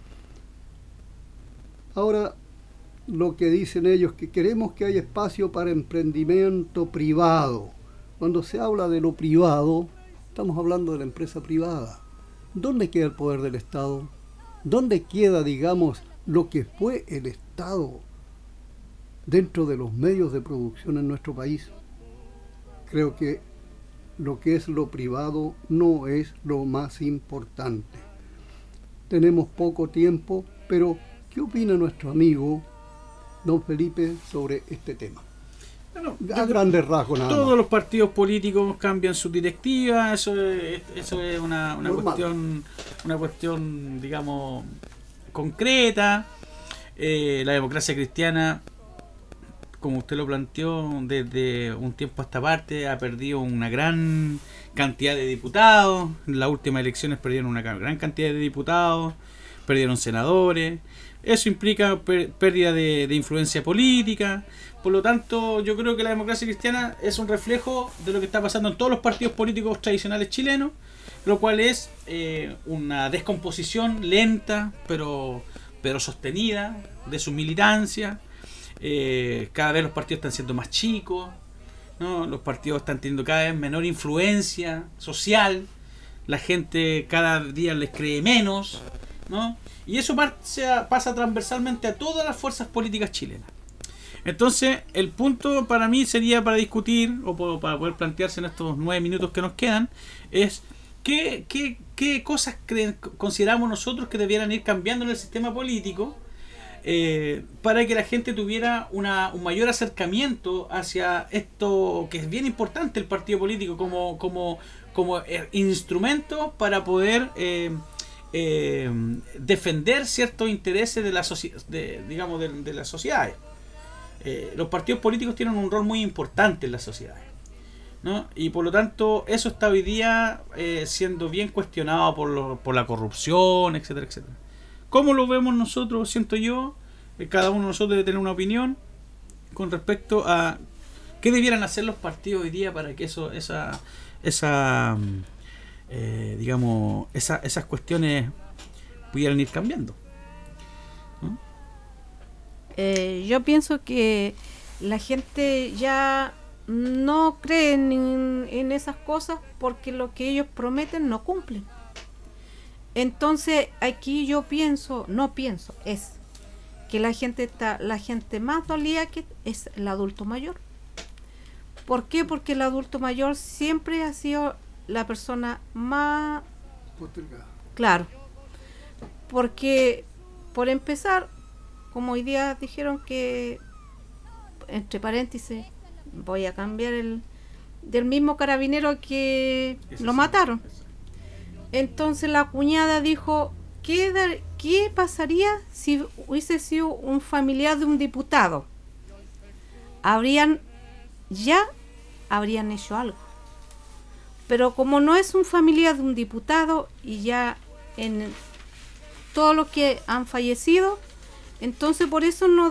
Ahora, lo que dicen ellos, que queremos que haya espacio para emprendimiento privado. Cuando se habla de lo privado, estamos hablando de la empresa privada. ¿Dónde queda el poder del Estado? ¿Dónde queda, digamos, lo que fue el Estado dentro de los medios de producción en nuestro país? Creo que lo que es lo privado no es lo más importante. Tenemos poco tiempo, pero ¿qué opina nuestro amigo don Felipe sobre este tema? Bueno, a grandes rasgos nada todos más. los partidos políticos cambian sus directivas, eso es una cuestión, digamos, concreta. La democracia cristiana, como usted lo planteó, desde un tiempo a esta parte ha perdido una gran cantidad de diputados. En las últimas elecciones perdieron una gran cantidad de diputados, perdieron senadores. Eso implica pérdida de influencia política. Por lo tanto, yo creo que la democracia cristiana es un reflejo de lo que está pasando en todos los partidos políticos tradicionales chilenos, lo cual es una descomposición lenta, pero pero sostenida de su militancia. Cada vez los partidos están siendo más chicos, ¿no? Los partidos están teniendo cada vez menor influencia social, la gente cada día les cree menos, ¿no? Y eso pasa transversalmente a todas las fuerzas políticas chilenas. Entonces, el punto para mí sería para discutir, o para poder plantearse en estos 9 minutos que nos quedan, es qué cosas consideramos nosotros que debieran ir cambiando en el sistema político, para que la gente tuviera un mayor acercamiento hacia esto que es bien importante, el partido político como instrumento para poder defender ciertos intereses de las sociedades. Los partidos políticos tienen un rol muy importante en las sociedades, ¿no? Y por lo tanto eso está hoy día siendo bien cuestionado por la corrupción, etcétera, etcétera. ¿Cómo lo vemos nosotros? Siento yo, cada uno de nosotros debe tener una opinión con respecto a qué debieran hacer los partidos hoy día para que esas cuestiones pudieran ir cambiando. Yo pienso que la gente ya no cree en esas cosas porque lo que ellos prometen no cumplen. Entonces aquí es que la gente más dolida que es el adulto mayor. ¿Por qué? Porque el adulto mayor siempre ha sido la persona más postergada. Claro. Porque, por empezar, como hoy día dijeron que, entre paréntesis, voy a cambiar del mismo carabinero que lo mataron. Entonces la cuñada dijo, ¿qué pasaría si hubiese sido un familiar de un diputado? Habrían hecho algo. Pero como no es un familiar de un diputado y ya en todos los que han fallecido, entonces por eso no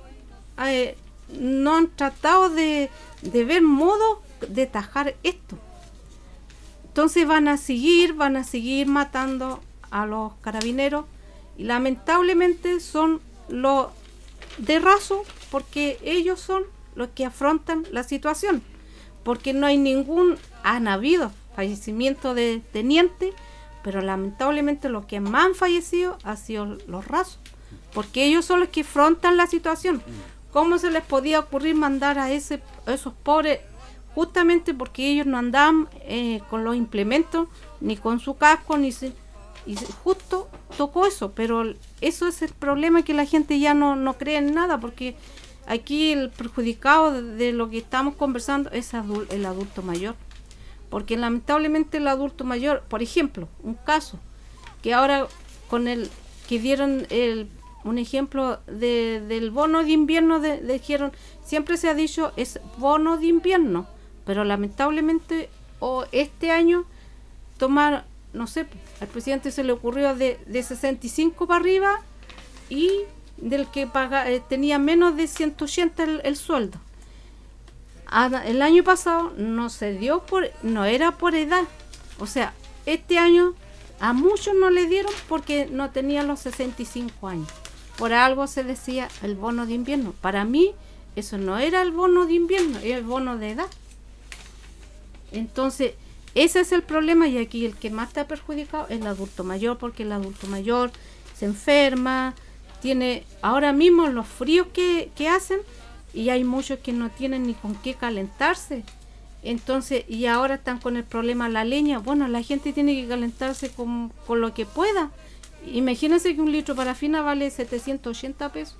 han tratado de ver modo de tajar esto. Entonces van a seguir matando a los carabineros y lamentablemente son los de raso porque ellos son los que afrontan la situación, porque han habido fallecimiento de teniente, pero lamentablemente los que más han fallecido han sido los rasos, porque ellos son los que afrontan la situación. ¿Cómo se les podía ocurrir mandar a esos pobres? Justamente porque ellos no andaban con los implementos, ni con su casco, y justo tocó eso. Pero eso es el problema, que la gente ya no cree en nada, porque aquí el perjudicado de lo que estamos conversando es el adulto mayor. Porque lamentablemente el adulto mayor, por ejemplo, un caso, que ahora con que dieron un ejemplo del bono de invierno, dijeron, siempre se ha dicho es bono de invierno, pero lamentablemente este año tomar, no sé, al presidente se le ocurrió de 65 para arriba y del que tenía menos de 180 el sueldo. El año pasado no era por edad, o sea, este año a muchos no le dieron porque no tenían los 65 años. Por algo se decía el bono de invierno. Para mí eso no era el bono de invierno, era el bono de edad. Entonces ese es el problema, y aquí el que más está perjudicado es el adulto mayor, porque el adulto mayor se enferma, tiene ahora mismo los fríos que hacen, y hay muchos que no tienen ni con qué calentarse. Entonces, y ahora están con el problema la leña. Bueno, la gente tiene que calentarse con lo que pueda. Imagínense que un litro de parafina vale 780 pesos.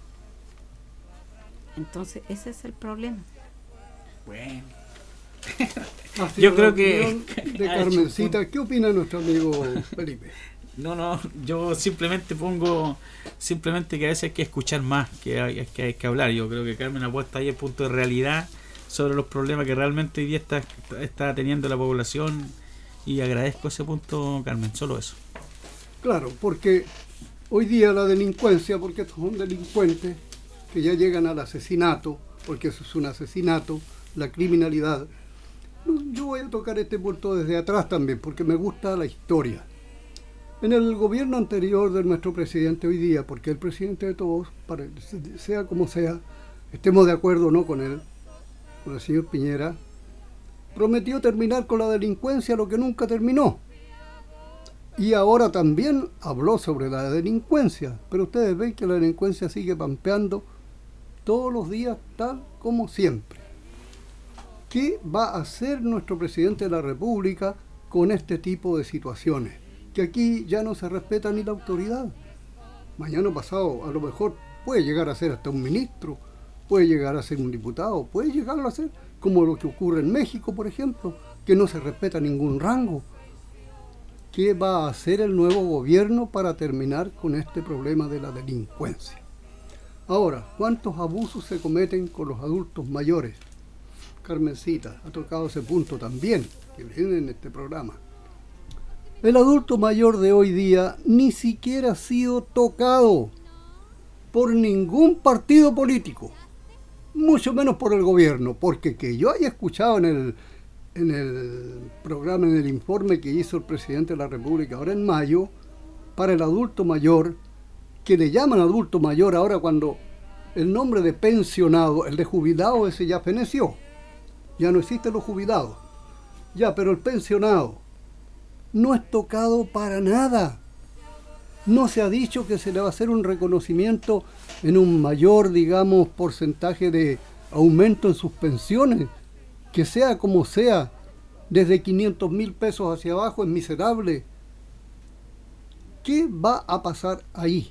Entonces, ese es el problema. Bueno. Yo creo que de Carmencita, ¿qué opina nuestro amigo Felipe? No, yo simplemente que a veces hay que escuchar más, que hay que hablar. Yo creo que Carmen ha puesto ahí el punto de realidad sobre los problemas que realmente hoy día está teniendo la población, y agradezco ese punto, Carmen, solo eso. Claro, porque hoy día la delincuencia, porque estos son delincuentes que ya llegan al asesinato, porque eso es un asesinato, la criminalidad. Yo voy a tocar este punto desde atrás también, porque me gusta la historia. En el gobierno anterior de nuestro presidente hoy día, porque el presidente de todos, sea como sea, estemos de acuerdo o no con él, con el señor Piñera, prometió terminar con la delincuencia, lo que nunca terminó. Y ahora también habló sobre la delincuencia, pero ustedes ven que la delincuencia sigue pampeando todos los días tal como siempre. ¿Qué va a hacer nuestro presidente de la República con este tipo de situaciones? Que aquí ya no se respeta ni la autoridad. Mañana pasado a lo mejor puede llegar a ser hasta un ministro, puede llegar a ser un diputado, puede llegar a ser como lo que ocurre en México, por ejemplo, que no se respeta ningún rango. ¿Qué va a hacer el nuevo gobierno para terminar con este problema de la delincuencia? Ahora, ¿cuántos abusos se cometen con los adultos mayores? Carmencita ha tocado ese punto también, que viene en este programa. El adulto mayor de hoy día ni siquiera ha sido tocado por ningún partido político, mucho menos por el gobierno, porque que yo haya escuchado en el programa, en el informe que hizo el presidente de la República ahora en mayo, para el adulto mayor, que le llaman adulto mayor ahora cuando el nombre de pensionado, el de jubilado, ese ya feneció, ya no existen los jubilados, ya, pero el pensionado no es tocado para nada. No se ha dicho que se le va a hacer un reconocimiento en un mayor, digamos, porcentaje de aumento en sus pensiones, que sea como sea, desde 500,000 pesos hacia abajo es miserable. ¿Qué va a pasar ahí?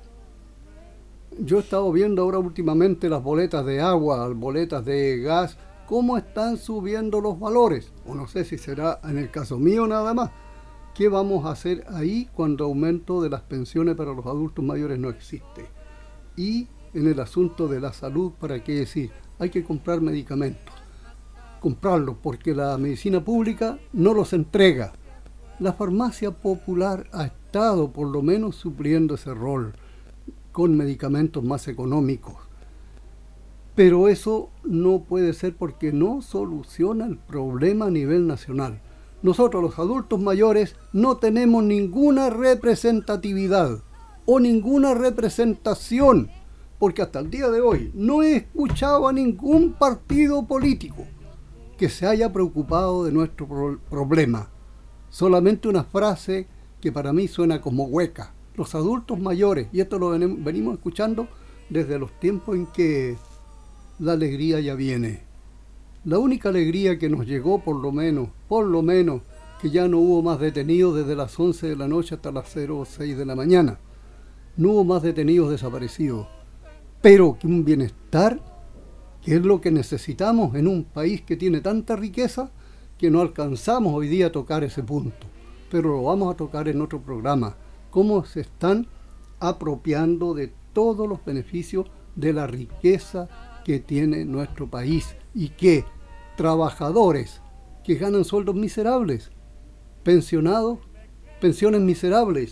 Yo he estado viendo ahora últimamente las boletas de agua, las boletas de gas, cómo están subiendo los valores, o no sé si será en el caso mío nada más. ¿Qué vamos a hacer ahí cuando aumento de las pensiones para los adultos mayores no existe? Y en el asunto de la salud, ¿para qué decir? Hay que comprar medicamentos. Comprarlos porque la medicina pública no los entrega. La farmacia popular ha estado por lo menos supliendo ese rol con medicamentos más económicos. Pero eso no puede ser porque no soluciona el problema a nivel nacional. Nosotros los adultos mayores no tenemos ninguna representatividad o ninguna representación, porque hasta el día de hoy no he escuchado a ningún partido político que se haya preocupado de nuestro problema. Solamente una frase que para mí suena como hueca. Los adultos mayores, y esto lo venimos escuchando desde los tiempos en que la alegría ya viene. La única alegría que nos llegó, por lo menos, que ya no hubo más detenidos desde las 11 de la noche hasta las 06 de la mañana. No hubo más detenidos desaparecidos. Pero que un bienestar, que es lo que necesitamos en un país que tiene tanta riqueza, que no alcanzamos hoy día a tocar ese punto. Pero lo vamos a tocar en otro programa. Cómo se están apropiando de todos los beneficios de la riqueza que tiene nuestro país y que trabajadores que ganan sueldos miserables, pensionados, pensiones miserables,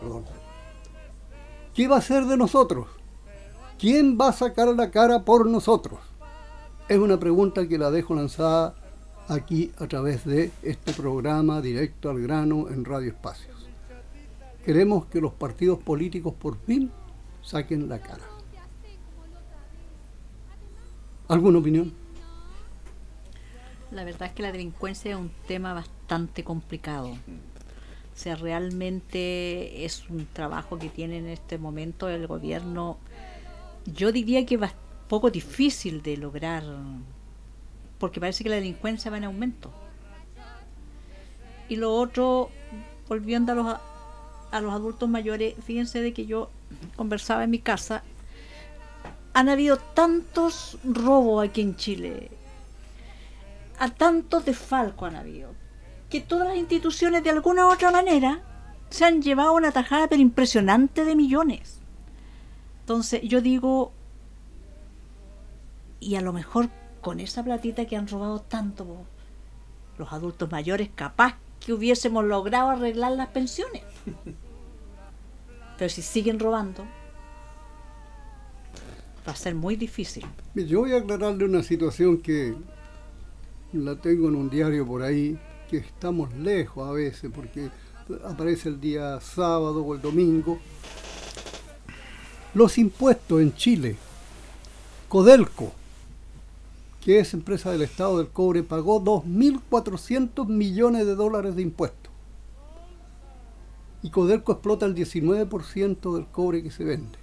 ¿qué va a hacer de nosotros? ¿Quién va a sacar la cara por nosotros? Es una pregunta que la dejo lanzada aquí a través de este programa Directo al Grano en Radio Espacios. Queremos que los partidos políticos por fin saquen la cara. ¿Alguna opinión? La verdad es que la delincuencia es un tema bastante complicado. O sea, realmente es un trabajo que tiene en este momento el gobierno, yo diría que es poco difícil de lograr, porque parece que la delincuencia va en aumento. Y lo otro, volviendo a los adultos mayores, fíjense de que yo conversaba en mi casa, han habido tantos robos aquí en Chile, a tantos desfalcos han habido, que todas las instituciones de alguna u otra manera se han llevado una tajada pero impresionante de millones. Entonces yo digo, y a lo mejor con esa platita que han robado tanto los adultos mayores, capaz que hubiésemos logrado arreglar las pensiones. Pero si siguen robando, va a ser muy difícil. Yo voy a aclararle una situación que la tengo en un diario por ahí, que estamos lejos a veces, porque aparece el día sábado o el domingo. Los impuestos en Chile, Codelco, que es empresa del Estado del Cobre, pagó 2.400 millones de dólares de impuestos. Y Codelco explota el 19% del cobre que se vende.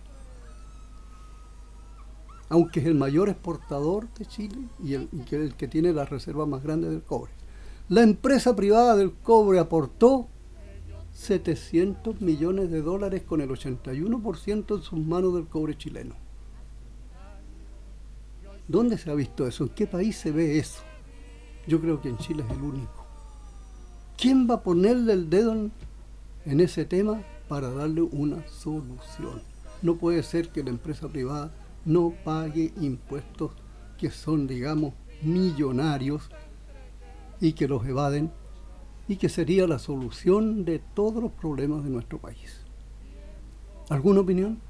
Aunque es el mayor exportador de Chile y el que tiene las reservas más grandes del cobre. La empresa privada del cobre aportó 700 millones de dólares con el 81% en sus manos del cobre chileno. ¿Dónde se ha visto eso? ¿En qué país se ve eso? Yo creo que en Chile es el único. ¿Quién va a ponerle el dedo en ese tema para darle una solución? No puede ser que la empresa privada no pague impuestos que son, digamos, millonarios y que los evaden, y que sería la solución de todos los problemas de nuestro país. ¿Alguna opinión?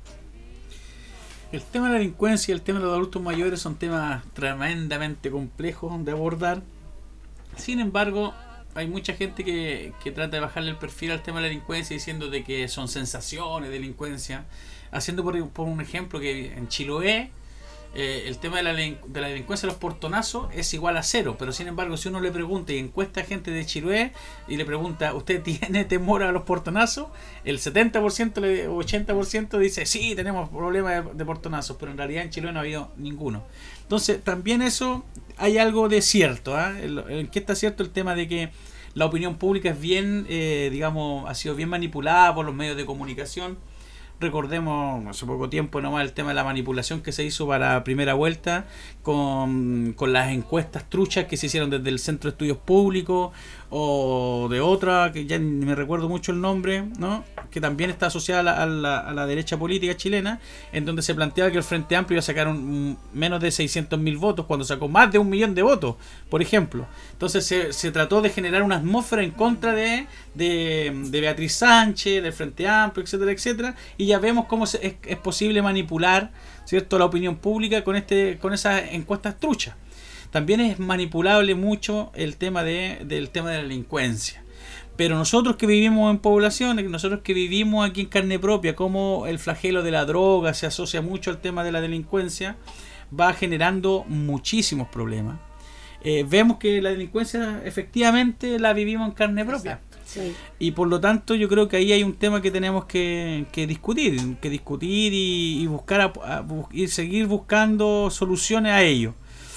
El tema de la delincuencia y el tema de los adultos mayores son temas tremendamente complejos de abordar. Sin embargo, hay mucha gente que trata de bajarle el perfil al tema de la delincuencia diciendo de que son sensaciones de delincuencia, haciendo por un ejemplo que en Chiloé el tema de la delincuencia de los portonazos es igual a 0, pero sin embargo si uno le pregunta y encuesta a gente de Chiloé y le pregunta, ¿usted tiene temor a los portonazos? El 70% o 80% dice, sí, tenemos problemas de portonazos, pero en realidad en Chiloé no ha habido ninguno. Entonces también eso hay algo de cierto, ¿en qué está cierto? El tema de que la opinión pública es bien, ha sido bien manipulada por los medios de comunicación. Recordemos hace poco tiempo nomás el tema de la manipulación que se hizo para la primera vuelta con las encuestas truchas que se hicieron desde el Centro de Estudios Públicos o de otra, que ya ni me recuerdo mucho el nombre, ¿no? Que también está asociada a la derecha política chilena, en donde se planteaba que el Frente Amplio iba a sacar menos de 600.000 votos cuando sacó más de 1 millón de votos, por ejemplo. Entonces se trató de generar una atmósfera en contra de Beatriz Sánchez, del Frente Amplio, etcétera, etcétera, y ya vemos cómo es posible manipular, ¿cierto?, la opinión pública con esas encuestas truchas. También es manipulable mucho el tema del tema de la delincuencia. Pero nosotros que vivimos en poblaciones, nosotros que vivimos aquí en carne propia, como el flagelo de la droga se asocia mucho al tema de la delincuencia, va generando muchísimos problemas. Vemos que la delincuencia efectivamente la vivimos en carne propia. Exacto. Sí. Y por lo tanto yo creo que ahí hay un tema que tenemos que discutir y buscar y seguir buscando soluciones a ello.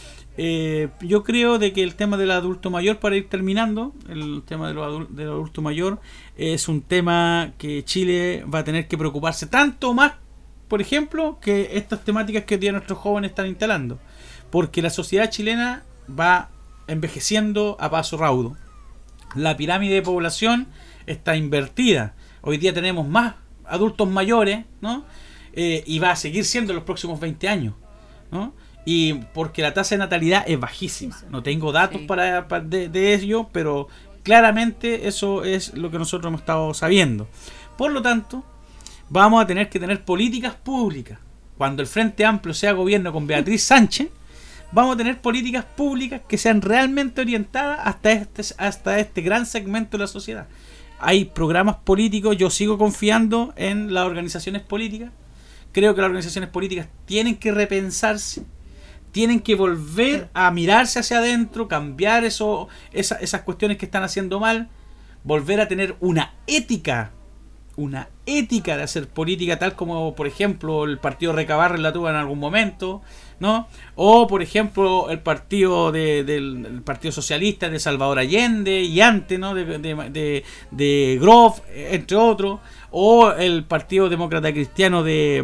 Yo creo de que el tema del adulto mayor, para ir terminando, el tema del adulto mayor es un tema que Chile va a tener que preocuparse tanto más, por ejemplo, que estas temáticas que hoy día nuestros jóvenes están instalando, porque la sociedad chilena va envejeciendo a paso raudo. La pirámide de población está invertida. Hoy día tenemos más adultos mayores, ¿no? Y va a seguir siendo en los próximos 20 años, ¿no? Y porque la tasa de natalidad es bajísima. No tengo datos de ello, pero claramente eso es lo que nosotros hemos estado sabiendo. Por lo tanto, vamos a tener que tener políticas públicas. Cuando el Frente Amplio sea gobierno con Beatriz Sánchez, vamos a tener políticas públicas que sean realmente orientadas hasta este gran segmento de la sociedad. Hay programas políticos, yo sigo confiando en las organizaciones políticas. Creo que las organizaciones políticas tienen que repensarse, tienen que volver a mirarse hacia adentro, cambiar esas cuestiones que están haciendo mal, volver a tener una ética de hacer política, tal como por ejemplo el partido Recabarren la tuvo en algún momento, ¿no? O por ejemplo el partido del Partido Socialista de Salvador Allende y antes, ¿no?, de Grof, entre otros, o el Partido Demócrata Cristiano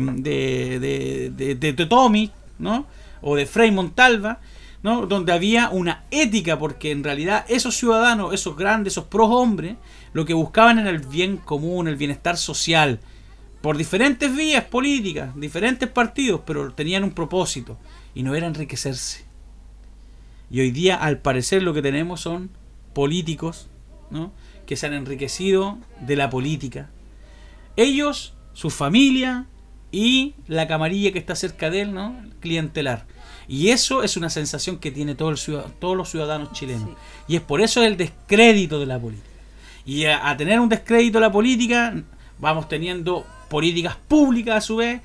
de Totomi, ¿no?, o de Frei Montalva, ¿no?, donde había una ética, porque en realidad esos ciudadanos, esos grandes, esos prohombres, lo que buscaban era el bien común, el bienestar social, por diferentes vías políticas, diferentes partidos, pero tenían un propósito, y no era enriquecerse. Y hoy día, al parecer, lo que tenemos son políticos, ¿no?, que se han enriquecido de la política. Ellos, su familia y la camarilla que está cerca de él, ¿no?, clientelar. Y eso es una sensación que tiene todos los ciudadanos chilenos. Sí. Y es por eso el descrédito de la política. Y a tener un descrédito a la política, vamos teniendo políticas públicas a su vez,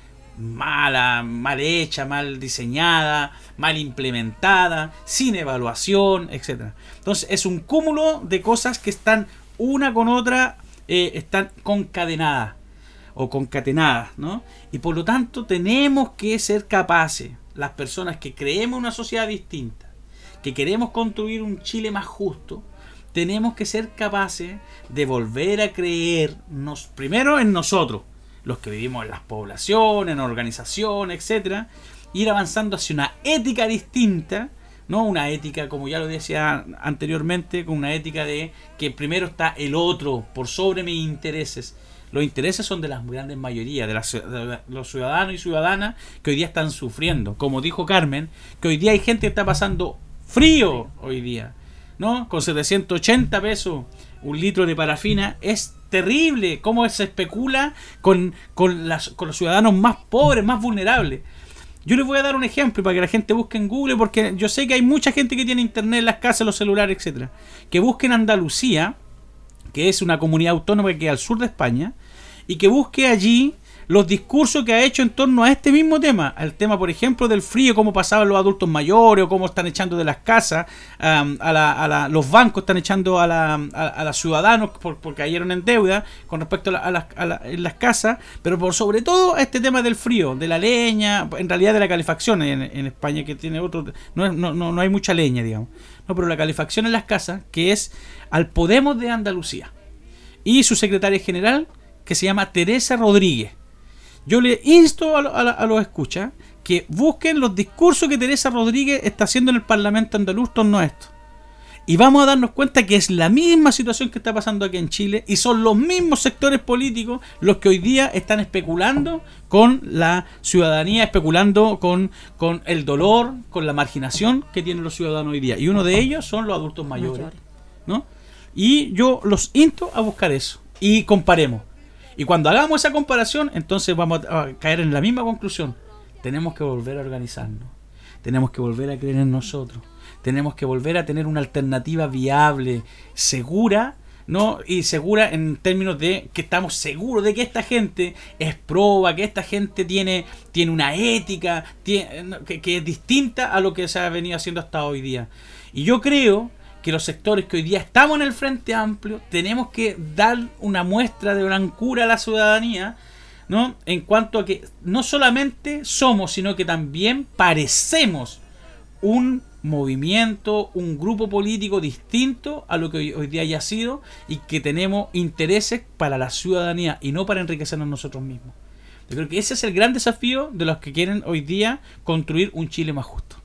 mal hecha, mal diseñada, mal implementada, sin evaluación, etcétera. Entonces es un cúmulo de cosas que están una con otra, están concadenadas o concatenadas, ¿no? Y por lo tanto tenemos que ser capaces, las personas que creemos una sociedad distinta, que queremos construir un Chile más justo, tenemos que ser capaces de volver a creernos primero en nosotros, los que vivimos en las poblaciones, en organizaciones, etcétera, ir avanzando hacia una ética distinta, no una ética, como ya lo decía anteriormente, con una ética de que primero está el otro por sobre mis intereses. Los intereses son de las grandes mayorías, de los ciudadanos y ciudadanas que hoy día están sufriendo. Como dijo Carmen, que hoy día hay gente que está pasando frío hoy día, ¿no? Con 780 pesos un litro de parafina. Es terrible cómo se especula con los ciudadanos más pobres, más vulnerables. Yo les voy a dar un ejemplo para que la gente busque en Google, porque yo sé que hay mucha gente que tiene internet en las casas, los celulares, etcétera. Que busquen Andalucía, que es una comunidad autónoma que queda al sur de España, y que busque allí los discursos que ha hecho en torno a este mismo tema, al tema, por ejemplo, del frío, cómo pasaban los adultos mayores, o cómo están echando de las casas, los bancos están echando a los ciudadanos porque cayeron en deuda con respecto en las casas, pero por sobre todo este tema del frío, de la leña, en realidad de la calefacción en España, que tiene otro, no hay mucha leña, digamos, no, pero la calefacción en las casas, que es al Podemos de Andalucía, y su secretaria general, que se llama Teresa Rodríguez. Yo le insto a los escuchas que busquen los discursos que Teresa Rodríguez está haciendo en el Parlamento andaluz torno a esto. Y vamos a darnos cuenta que es la misma situación que está pasando aquí en Chile, y son los mismos sectores políticos los que hoy día están especulando con la ciudadanía, especulando con el dolor, con la marginación que tienen los ciudadanos hoy día. Y uno de ellos son los adultos mayores, ¿no? Y yo los insto a buscar eso y comparemos. Y cuando hagamos esa comparación, entonces vamos a caer en la misma conclusión. Tenemos que volver a organizarnos. Tenemos que volver a creer en nosotros. Tenemos que volver a tener una alternativa viable, segura, ¿no? Y segura en términos de que estamos seguros de que esta gente es proba, que esta gente tiene una ética que es distinta a lo que se ha venido haciendo hasta hoy día. Y yo creo que los sectores que hoy día estamos en el Frente Amplio tenemos que dar una muestra de blancura a la ciudadanía, ¿no? En cuanto a que no solamente somos, sino que también parecemos un movimiento, un grupo político distinto a lo que hoy día haya sido, y que tenemos intereses para la ciudadanía y no para enriquecernos nosotros mismos. Yo creo que ese es el gran desafío de los que quieren hoy día construir un Chile más justo.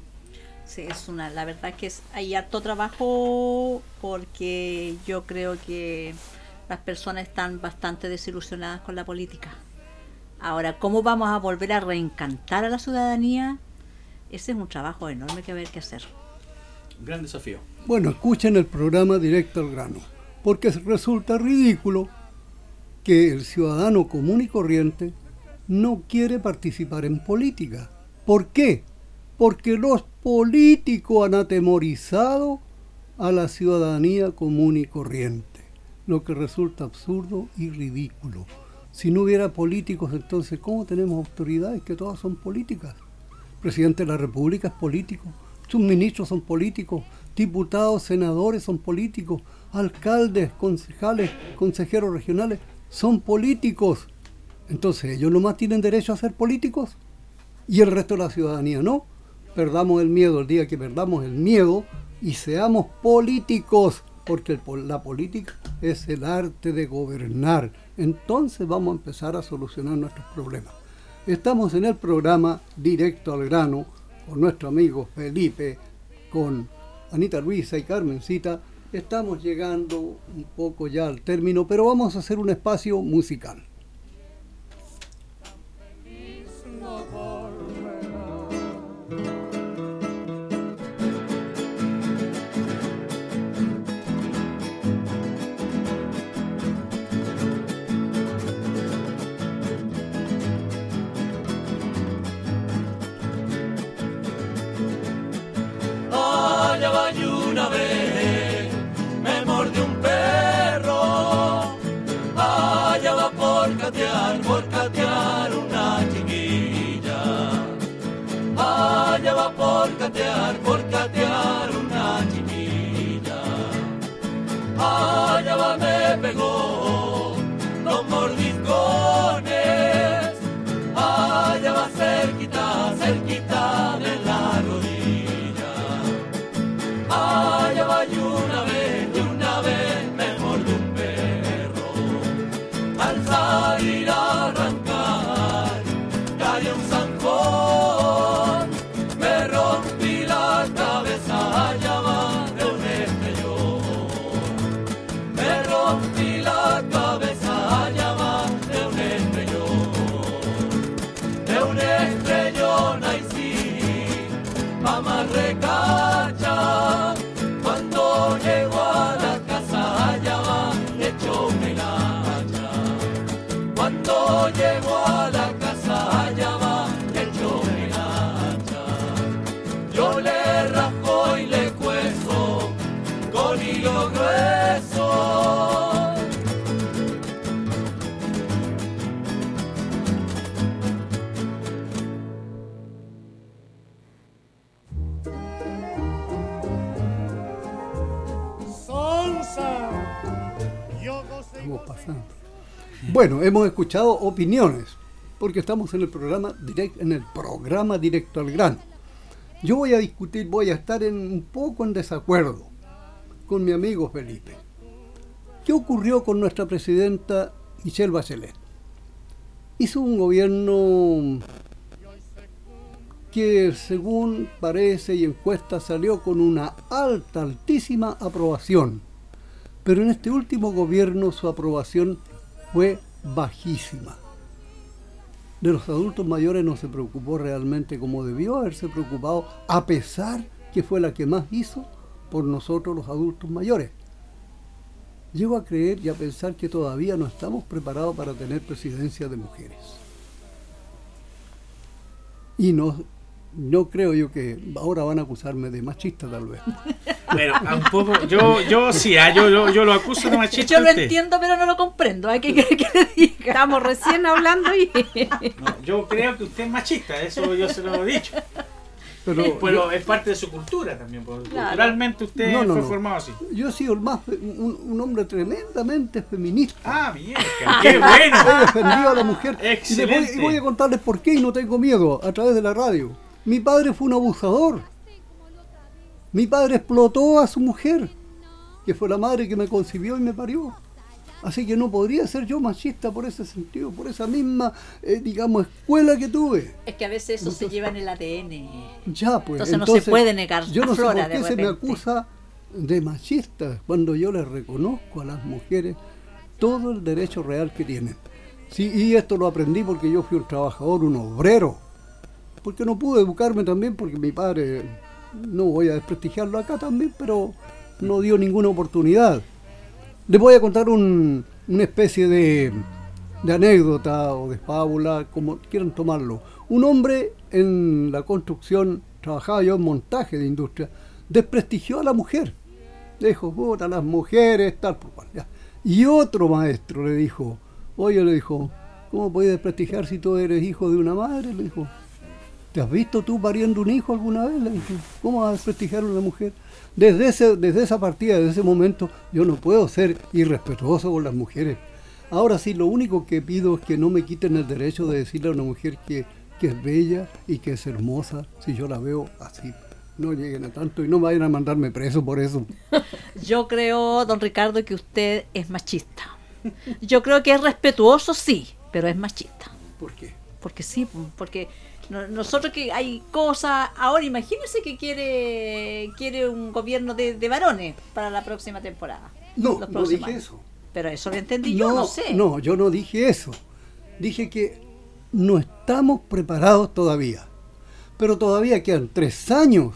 Sí, la verdad que hay harto trabajo, porque yo creo que las personas están bastante desilusionadas con la política. Ahora, ¿cómo vamos a volver a reencantar a la ciudadanía? Ese es un trabajo enorme que va a haber que hacer. Un gran desafío. Bueno, escuchen el programa Directo al Grano, porque resulta ridículo que el ciudadano común y corriente no quiere participar en política. ¿Por qué? Porque los políticos han atemorizado a la ciudadanía común y corriente, lo que resulta absurdo y ridículo. Si no hubiera políticos, entonces, ¿cómo tenemos autoridades que todas son políticas? El presidente de la República es político, sus ministros son políticos, diputados, senadores son políticos, alcaldes, concejales, consejeros regionales son políticos. Entonces, ¿ellos nomás tienen derecho a ser políticos? ¿Y el resto de la ciudadanía no? Perdamos el miedo el día que perdamos el miedo y seamos políticos, porque la política es el arte de gobernar. Entonces vamos a empezar a solucionar nuestros problemas. Estamos en el programa Directo al Grano con nuestro amigo Felipe, con Anita Luisa y Carmencita. Estamos llegando un poco ya al término, pero vamos a hacer un espacio musical. Una vez me mordió un perro va por catear una chinilla. Allá va me pegó dos mordiscones. Allá va cerquita, cerquita de la rodilla. Allá va y una vez me mordió un perro. Al salir a arrancar, cayó un zanjón. Me rompí la cabeza, allá va de un estrellón. Me rompí la cabeza, allá va de un estrellón. De un estrellón, ay sí, mamá recacha. Cuando llego a la casa, allá va hecho una hilacha. Cuando llego a la casa, allá va hecho una hilacha. Yo le raspo y le cuezo con hilo grueso. Estamos pasando. Bueno, hemos escuchado opiniones, porque estamos en el programa directo al grano. Yo voy a discutir, voy a estar un poco en desacuerdo con mi amigo Felipe. ¿Qué ocurrió con nuestra presidenta Michelle Bachelet? Hizo un gobierno que, según parece y encuesta, salió con una altísima aprobación. Pero en este último gobierno su aprobación fue bajísima. De los adultos mayores no se preocupó realmente como debió haberse preocupado, a pesar que fue la que más hizo por nosotros los adultos mayores. Llego a creer y a pensar que todavía no estamos preparados para tener presidencia de mujeres. Y no creo yo que ahora van a acusarme de machista, tal vez. Bueno, un poco, yo sí, yo lo acuso de machista. Yo lo entiendo, pero no lo comprendo. Hay que le diga. Estamos recién hablando y... No, yo creo que usted es machista, eso yo se lo he dicho. Pero es parte de su cultura también, porque Claro. culturalmente usted fue formado así. Yo he sido un hombre tremendamente feminista. Ah, bien, qué bueno. He defendido a la mujer. Excelente. Y voy a contarles por qué y no tengo miedo a través de la radio. Mi padre fue un abusador. Mi padre explotó a su mujer, que fue la madre que me concibió y me parió. Así que no podría ser yo machista por ese sentido, por esa misma, escuela que tuve. Es que a veces eso se lleva en el ADN. Ya, pues. Entonces no se puede negar. Yo no sé aflora por qué de se me repente. acusa de machista cuando yo les reconozco a las mujeres todo el derecho real que tienen. Sí, y esto lo aprendí porque yo fui un trabajador, un obrero. Porque no pude educarme también, porque mi padre, no voy a desprestigiarlo acá también, pero no dio ninguna oportunidad. Les voy a contar una especie de anécdota o de fábula, como quieran tomarlo. Un hombre en la construcción, trabajaba yo en montaje de industria, desprestigió a la mujer. Le dijo, puta, las mujeres, tal, por cual, ya. Y otro maestro le dijo, ¿cómo puedes desprestigiar si tú eres hijo de una madre? Le dijo, ¿te has visto tú pariendo un hijo alguna vez? Le dije, ¿cómo vas a desprestigiar a una mujer? Desde esa partida, desde ese momento, yo no puedo ser irrespetuoso con las mujeres. Ahora sí, lo único que pido es que no me quiten el derecho de decirle a una mujer que es bella y que es hermosa, si yo la veo así. No lleguen a tanto y no vayan a mandarme preso por eso. Yo creo, don Ricardo, que usted es machista. Yo creo que es respetuoso, sí, pero es machista. ¿Por qué? Porque sí, porque nosotros que hay cosas... Ahora imagínense que quiere un gobierno de varones para la próxima temporada. No, los no próximos dije años. eso. Pero eso lo entendí yo, no sé. No, yo no dije eso. Dije que no estamos preparados todavía. Pero todavía quedan 3 años.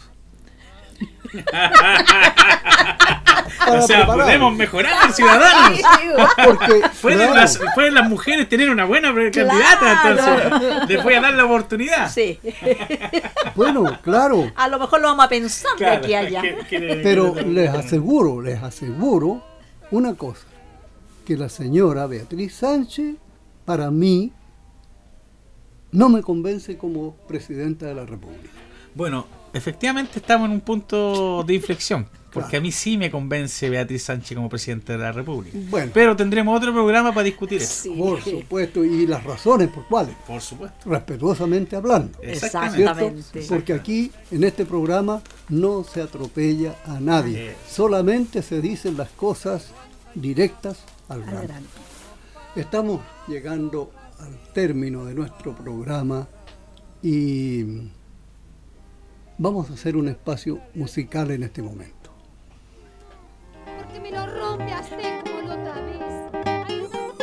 O sea, podemos mejorar, ciudadanos. Porque, Pueden las mujeres tener una buena candidata, entonces les voy a dar la oportunidad. Sí. Bueno, claro. A lo mejor lo vamos a pensar de aquí a allá. Pero les aseguro una cosa, que la señora Beatriz Sánchez, para mí, no me convence como presidenta de la República. Bueno, efectivamente estamos en un punto de inflexión, porque Claro. a mí sí me convence Beatriz Sánchez como presidente de la República. Bueno, Pero tendremos otro programa para discutir eso. Sí. por supuesto, y las razones por cuáles, Por supuesto. respetuosamente hablando. Exactamente. ¿Cierto? Exactamente. Porque aquí, en este programa, no se atropella a nadie. Así es. Solamente se dicen las cosas directas al Al grano. grano. Estamos llegando al término de nuestro programa y vamos a hacer un espacio musical en este momento. Porque me lo rompe así como la otra vez. Ay,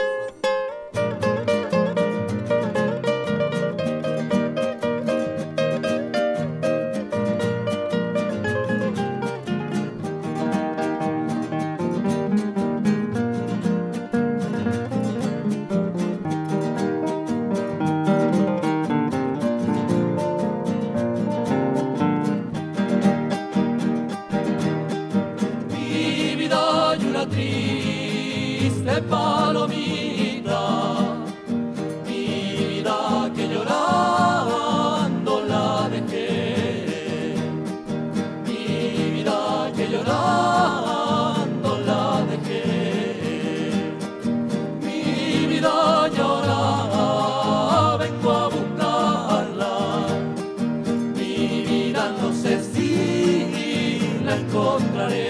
Mi vida hay una triste palomita, mi vida que llorando la dejé, mi vida que llorando la dejé, mi vida y ahora vengo a buscarla, mi vida no sé si la encontraré.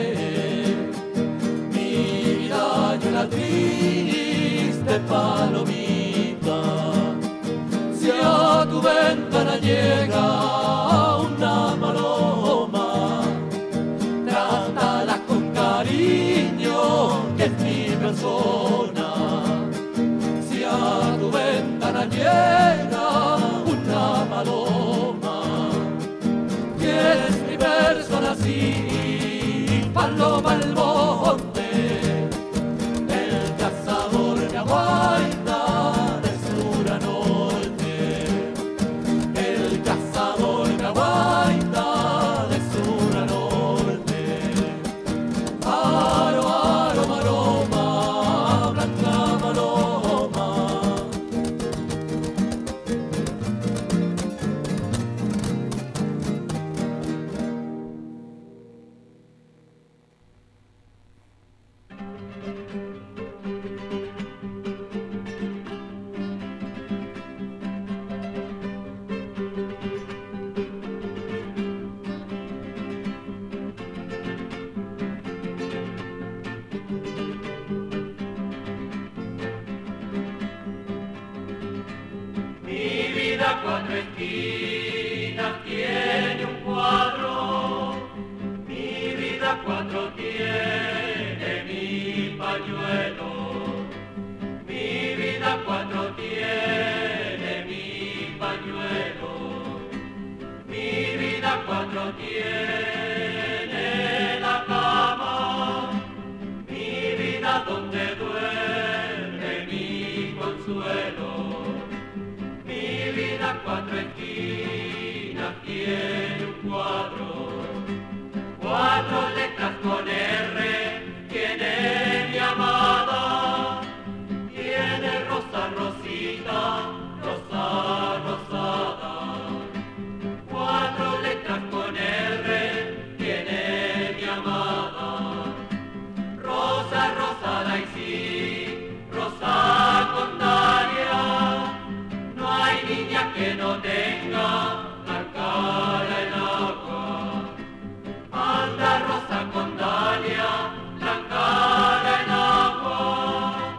Mi vida y una triste palomita. Si a tu ventana llega una paloma, trátala con cariño, que es mi persona. Si a tu ventana llega una paloma, que es mi persona, sí, paloma al monte, el cazador me aguarda de sur a norte, el cazador me aguarda de sur a norte. Aro, aro, maroma, blanca paloma. Mi vida cuatro esquinas tiene un cuadro, mi vida cuatro tiene mi pañuelo, mi vida cuatro tiene mi pañuelo, mi vida cuatro tiene la cama, mi vida donde duerme mi consuelo. Mi vida cuatro esquinas tiene un cuadro, cuatro letras con R tiene mi amada, tiene rosa, rosita, rosa, rosada. Cuatro letras con R tiene mi amada, rosa, rosada y sí, rosa con dalia. No hay niña que no tenga la cara en agua. Anda rosa con dalia, la cara en agua.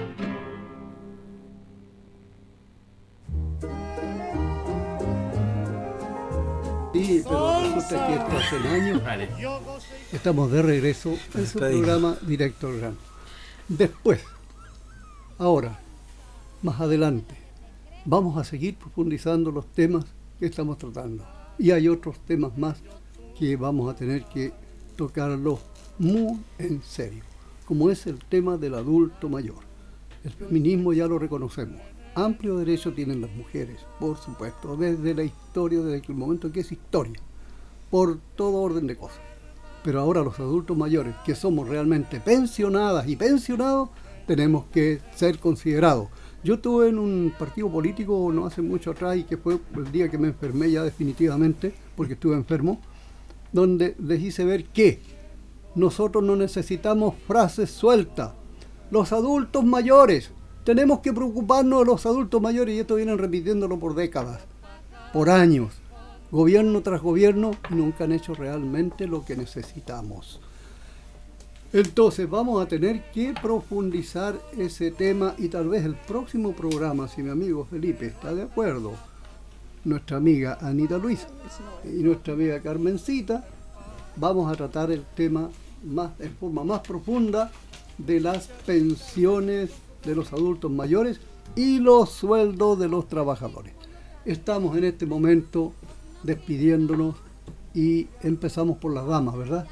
Sí, pero resulta que esto hace años. Vale. Estamos de regreso en su Despedimos. programa Directo al Grano. Después, ahora, más adelante, vamos a seguir profundizando los temas que estamos tratando. Y hay otros temas más que vamos a tener que tocarlos muy en serio, como es el tema del adulto mayor. El feminismo ya lo reconocemos. Amplio derecho tienen las mujeres, por supuesto, desde la historia, desde el momento que es historia, por todo orden de cosas. Pero ahora los adultos mayores, que somos realmente pensionadas y pensionados, tenemos que ser considerados. Yo estuve en un partido político no hace mucho atrás, y que fue el día que me enfermé ya definitivamente, porque estuve enfermo, donde les hice ver que nosotros no necesitamos frases sueltas. Los adultos mayores, tenemos que preocuparnos de los adultos mayores, y esto vienen repitiéndolo por décadas, por años, gobierno tras gobierno, y nunca han hecho realmente lo que necesitamos. Entonces vamos a tener que profundizar ese tema, y tal vez el próximo programa, si mi amigo Felipe está de acuerdo, nuestra amiga Anita Luisa y nuestra amiga Carmencita, vamos a tratar el tema en forma más profunda de las pensiones de los adultos mayores y los sueldos de los trabajadores. Estamos en este momento despidiéndonos y empezamos por las damas, ¿verdad?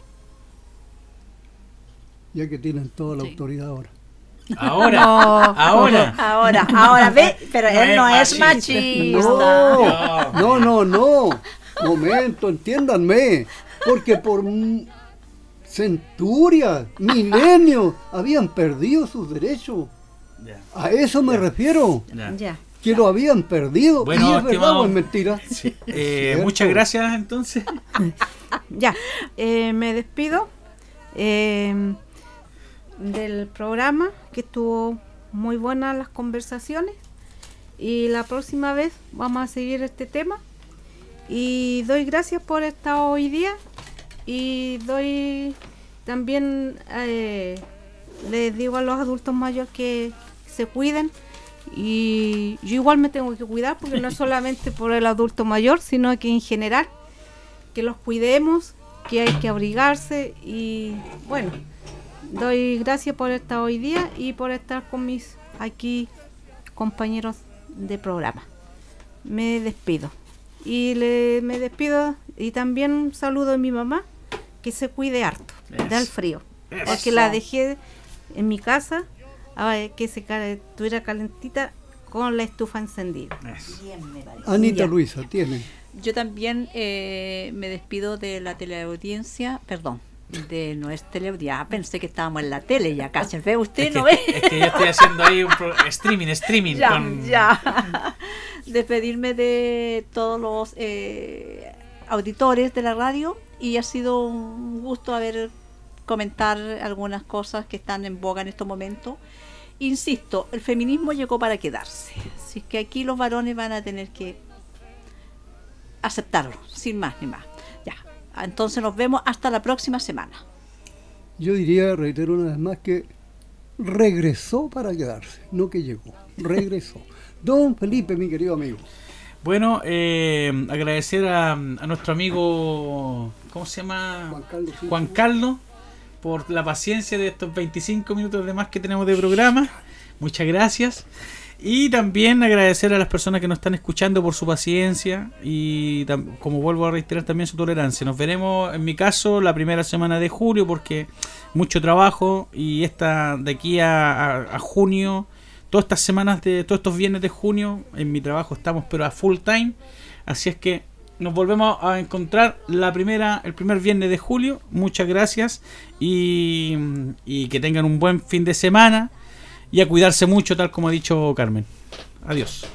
Ya que tienen toda la autoridad ahora. Ahora, ve, pero él no es machista. No. Momento, entiéndanme. Porque por centurias, milenios, habían perdido sus derechos. A eso me refiero. Ya. Que lo habían perdido. Bueno, ¿y es verdad o es mentira? Sí. Muchas gracias, entonces. Ya, me despido del programa, que estuvo muy buenas las conversaciones, y la próxima vez vamos a seguir este tema, y doy gracias por estar hoy día, y doy también les digo a los adultos mayores que se cuiden, y yo igual me tengo que cuidar, porque no es solamente por el adulto mayor, sino que en general, que los cuidemos, que hay que abrigarse, y bueno, doy gracias por estar hoy día y por estar con mis aquí compañeros de programa. Me despido. Me despido, y también un saludo a mi mamá, que se cuide harto del frío. Porque la dejé en mi casa, que estuviera calentita con la estufa encendida. Anita Luisa, tiene. Yo también me despido de la teleaudiencia, no es teleaudiencia, pensé que estábamos en la tele ya, casi, ¿ve? Usted no ve. Es que yo estoy haciendo ahí un streaming. Ya. Despedirme de todos los auditores de la radio, y ha sido un gusto comentar algunas cosas que están en boga en estos momentos. Insisto, el feminismo llegó para quedarse, así que aquí los varones van a tener que aceptarlo, sin más ni más. Ya, entonces nos vemos hasta la próxima semana. Yo reitero una vez más, que regresó para quedarse, no que llegó, regresó. Don Felipe, mi querido amigo. Bueno, agradecer a nuestro amigo, ¿cómo se llama? Juan Carlos, por la paciencia de estos 25 minutos de más que tenemos de programa. Muchas gracias. Y también agradecer a las personas que nos están escuchando por su paciencia, y como vuelvo a reiterar, también su tolerancia. Nos veremos, en mi caso, la primera semana de julio, porque mucho trabajo, y esta de aquí a junio, todas estas semanas, todos estos viernes de junio, en mi trabajo estamos pero a full time. Así es que nos volvemos a encontrar el primer viernes de julio. Muchas gracias, y que tengan un buen fin de semana, y a cuidarse mucho, tal como ha dicho Carmen. Adiós.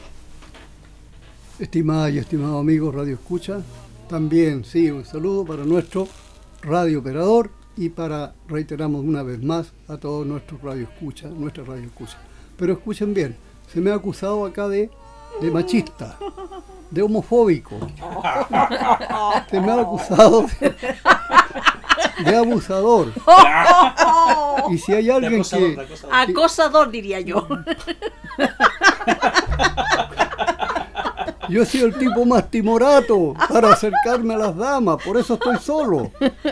Estimada y estimado amigo Radio Escucha, también sí, un saludo para nuestro radio operador, y reiteramos una vez más a todos nuestros Radio Escucha, nuestra Radio Escucha. Pero escuchen bien, se me ha acusado acá de machista, de homofóbico, se me ha acusado de abusador. Y si hay alguien acosador, diría yo. Yo he sido el tipo más timorato para acercarme a las damas, por eso estoy solo.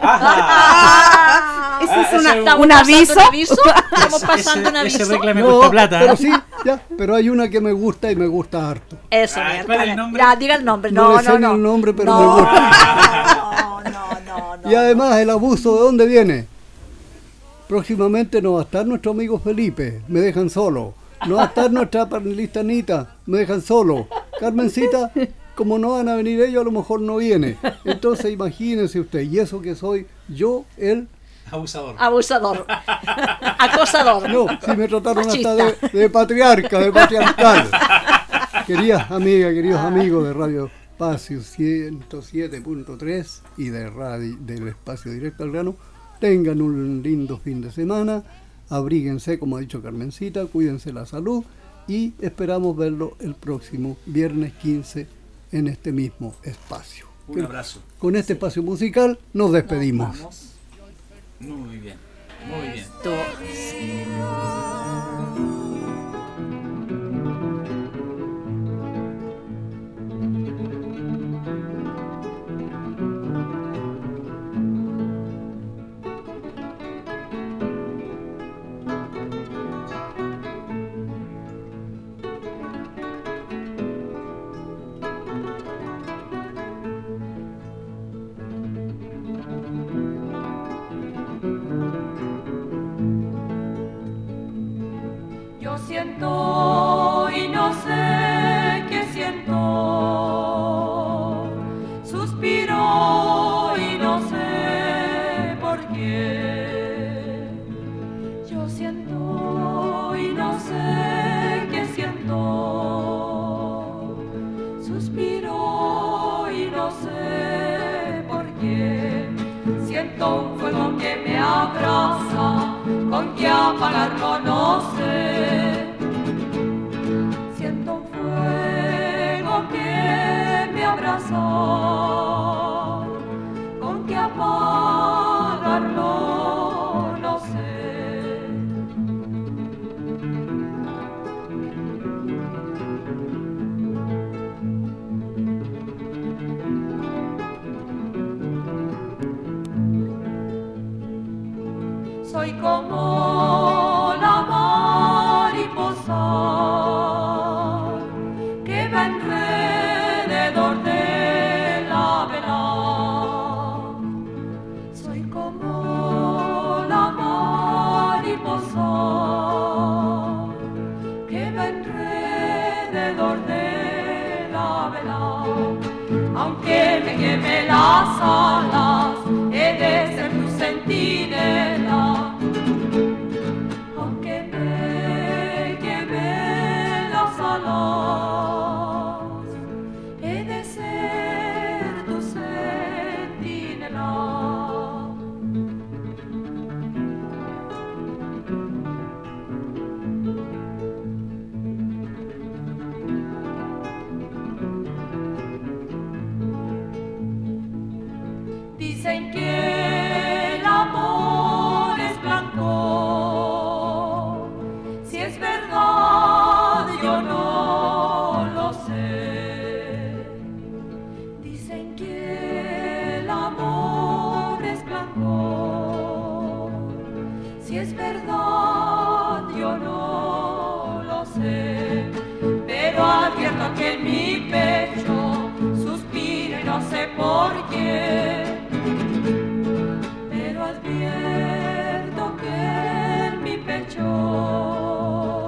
¿Eso es un aviso? Estamos pasando un aviso. Ese reclame cuesta plata. Pero sí, ya, pero hay una que me gusta, y me gusta harto. Eso, ¿cuál es el nombre? Ya, diga el nombre. No sé el nombre, pero me gusta. No. Y además, el abuso, ¿de dónde viene? Próximamente no va a estar nuestro amigo Felipe, me dejan solo. No va a estar nuestra panelista Anita, me dejan solo. Carmencita, como no van a venir ellos, a lo mejor no viene. Entonces imagínense usted, y eso que soy yo, el Abusador. Abusador. Acosador. No, si me trataron hasta Machista. de patriarca, de patriarcal. Queridas amigas, queridos amigos de Radio Espacio 107.3 y de radio, del Espacio Directo al Grano, tengan un lindo fin de semana, abríguense, como ha dicho Carmencita, cuídense la salud y esperamos verlo el próximo viernes 15 en este mismo espacio. Un abrazo. Con este espacio musical nos despedimos. Vamos. Muy bien, muy bien. Yo siento y no sé qué siento, suspiro y no sé por qué. Yo siento y no sé qué siento, suspiro y no sé por qué. Siento un fuego que me abraza, con que apagarlo no sé. Siento un fuego que me abraza, con que apagarlo no sé. Soy como la mariposa que va alrededor de la vela. Soy como la mariposa que va alrededor de la vela. Aunque me queme las alas, he de ser tu centinela. Aunque me queme las alas, he de ser tu centinela. Dicen que el amor es blanco, si es verdad yo no lo sé. Dicen que el amor es blanco, si es verdad yo no lo sé. Pero advierto que en mi pecho suspiro y no sé por qué. Pero advierto que en mi pecho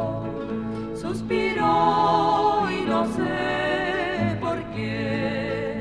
suspiro y no sé por qué.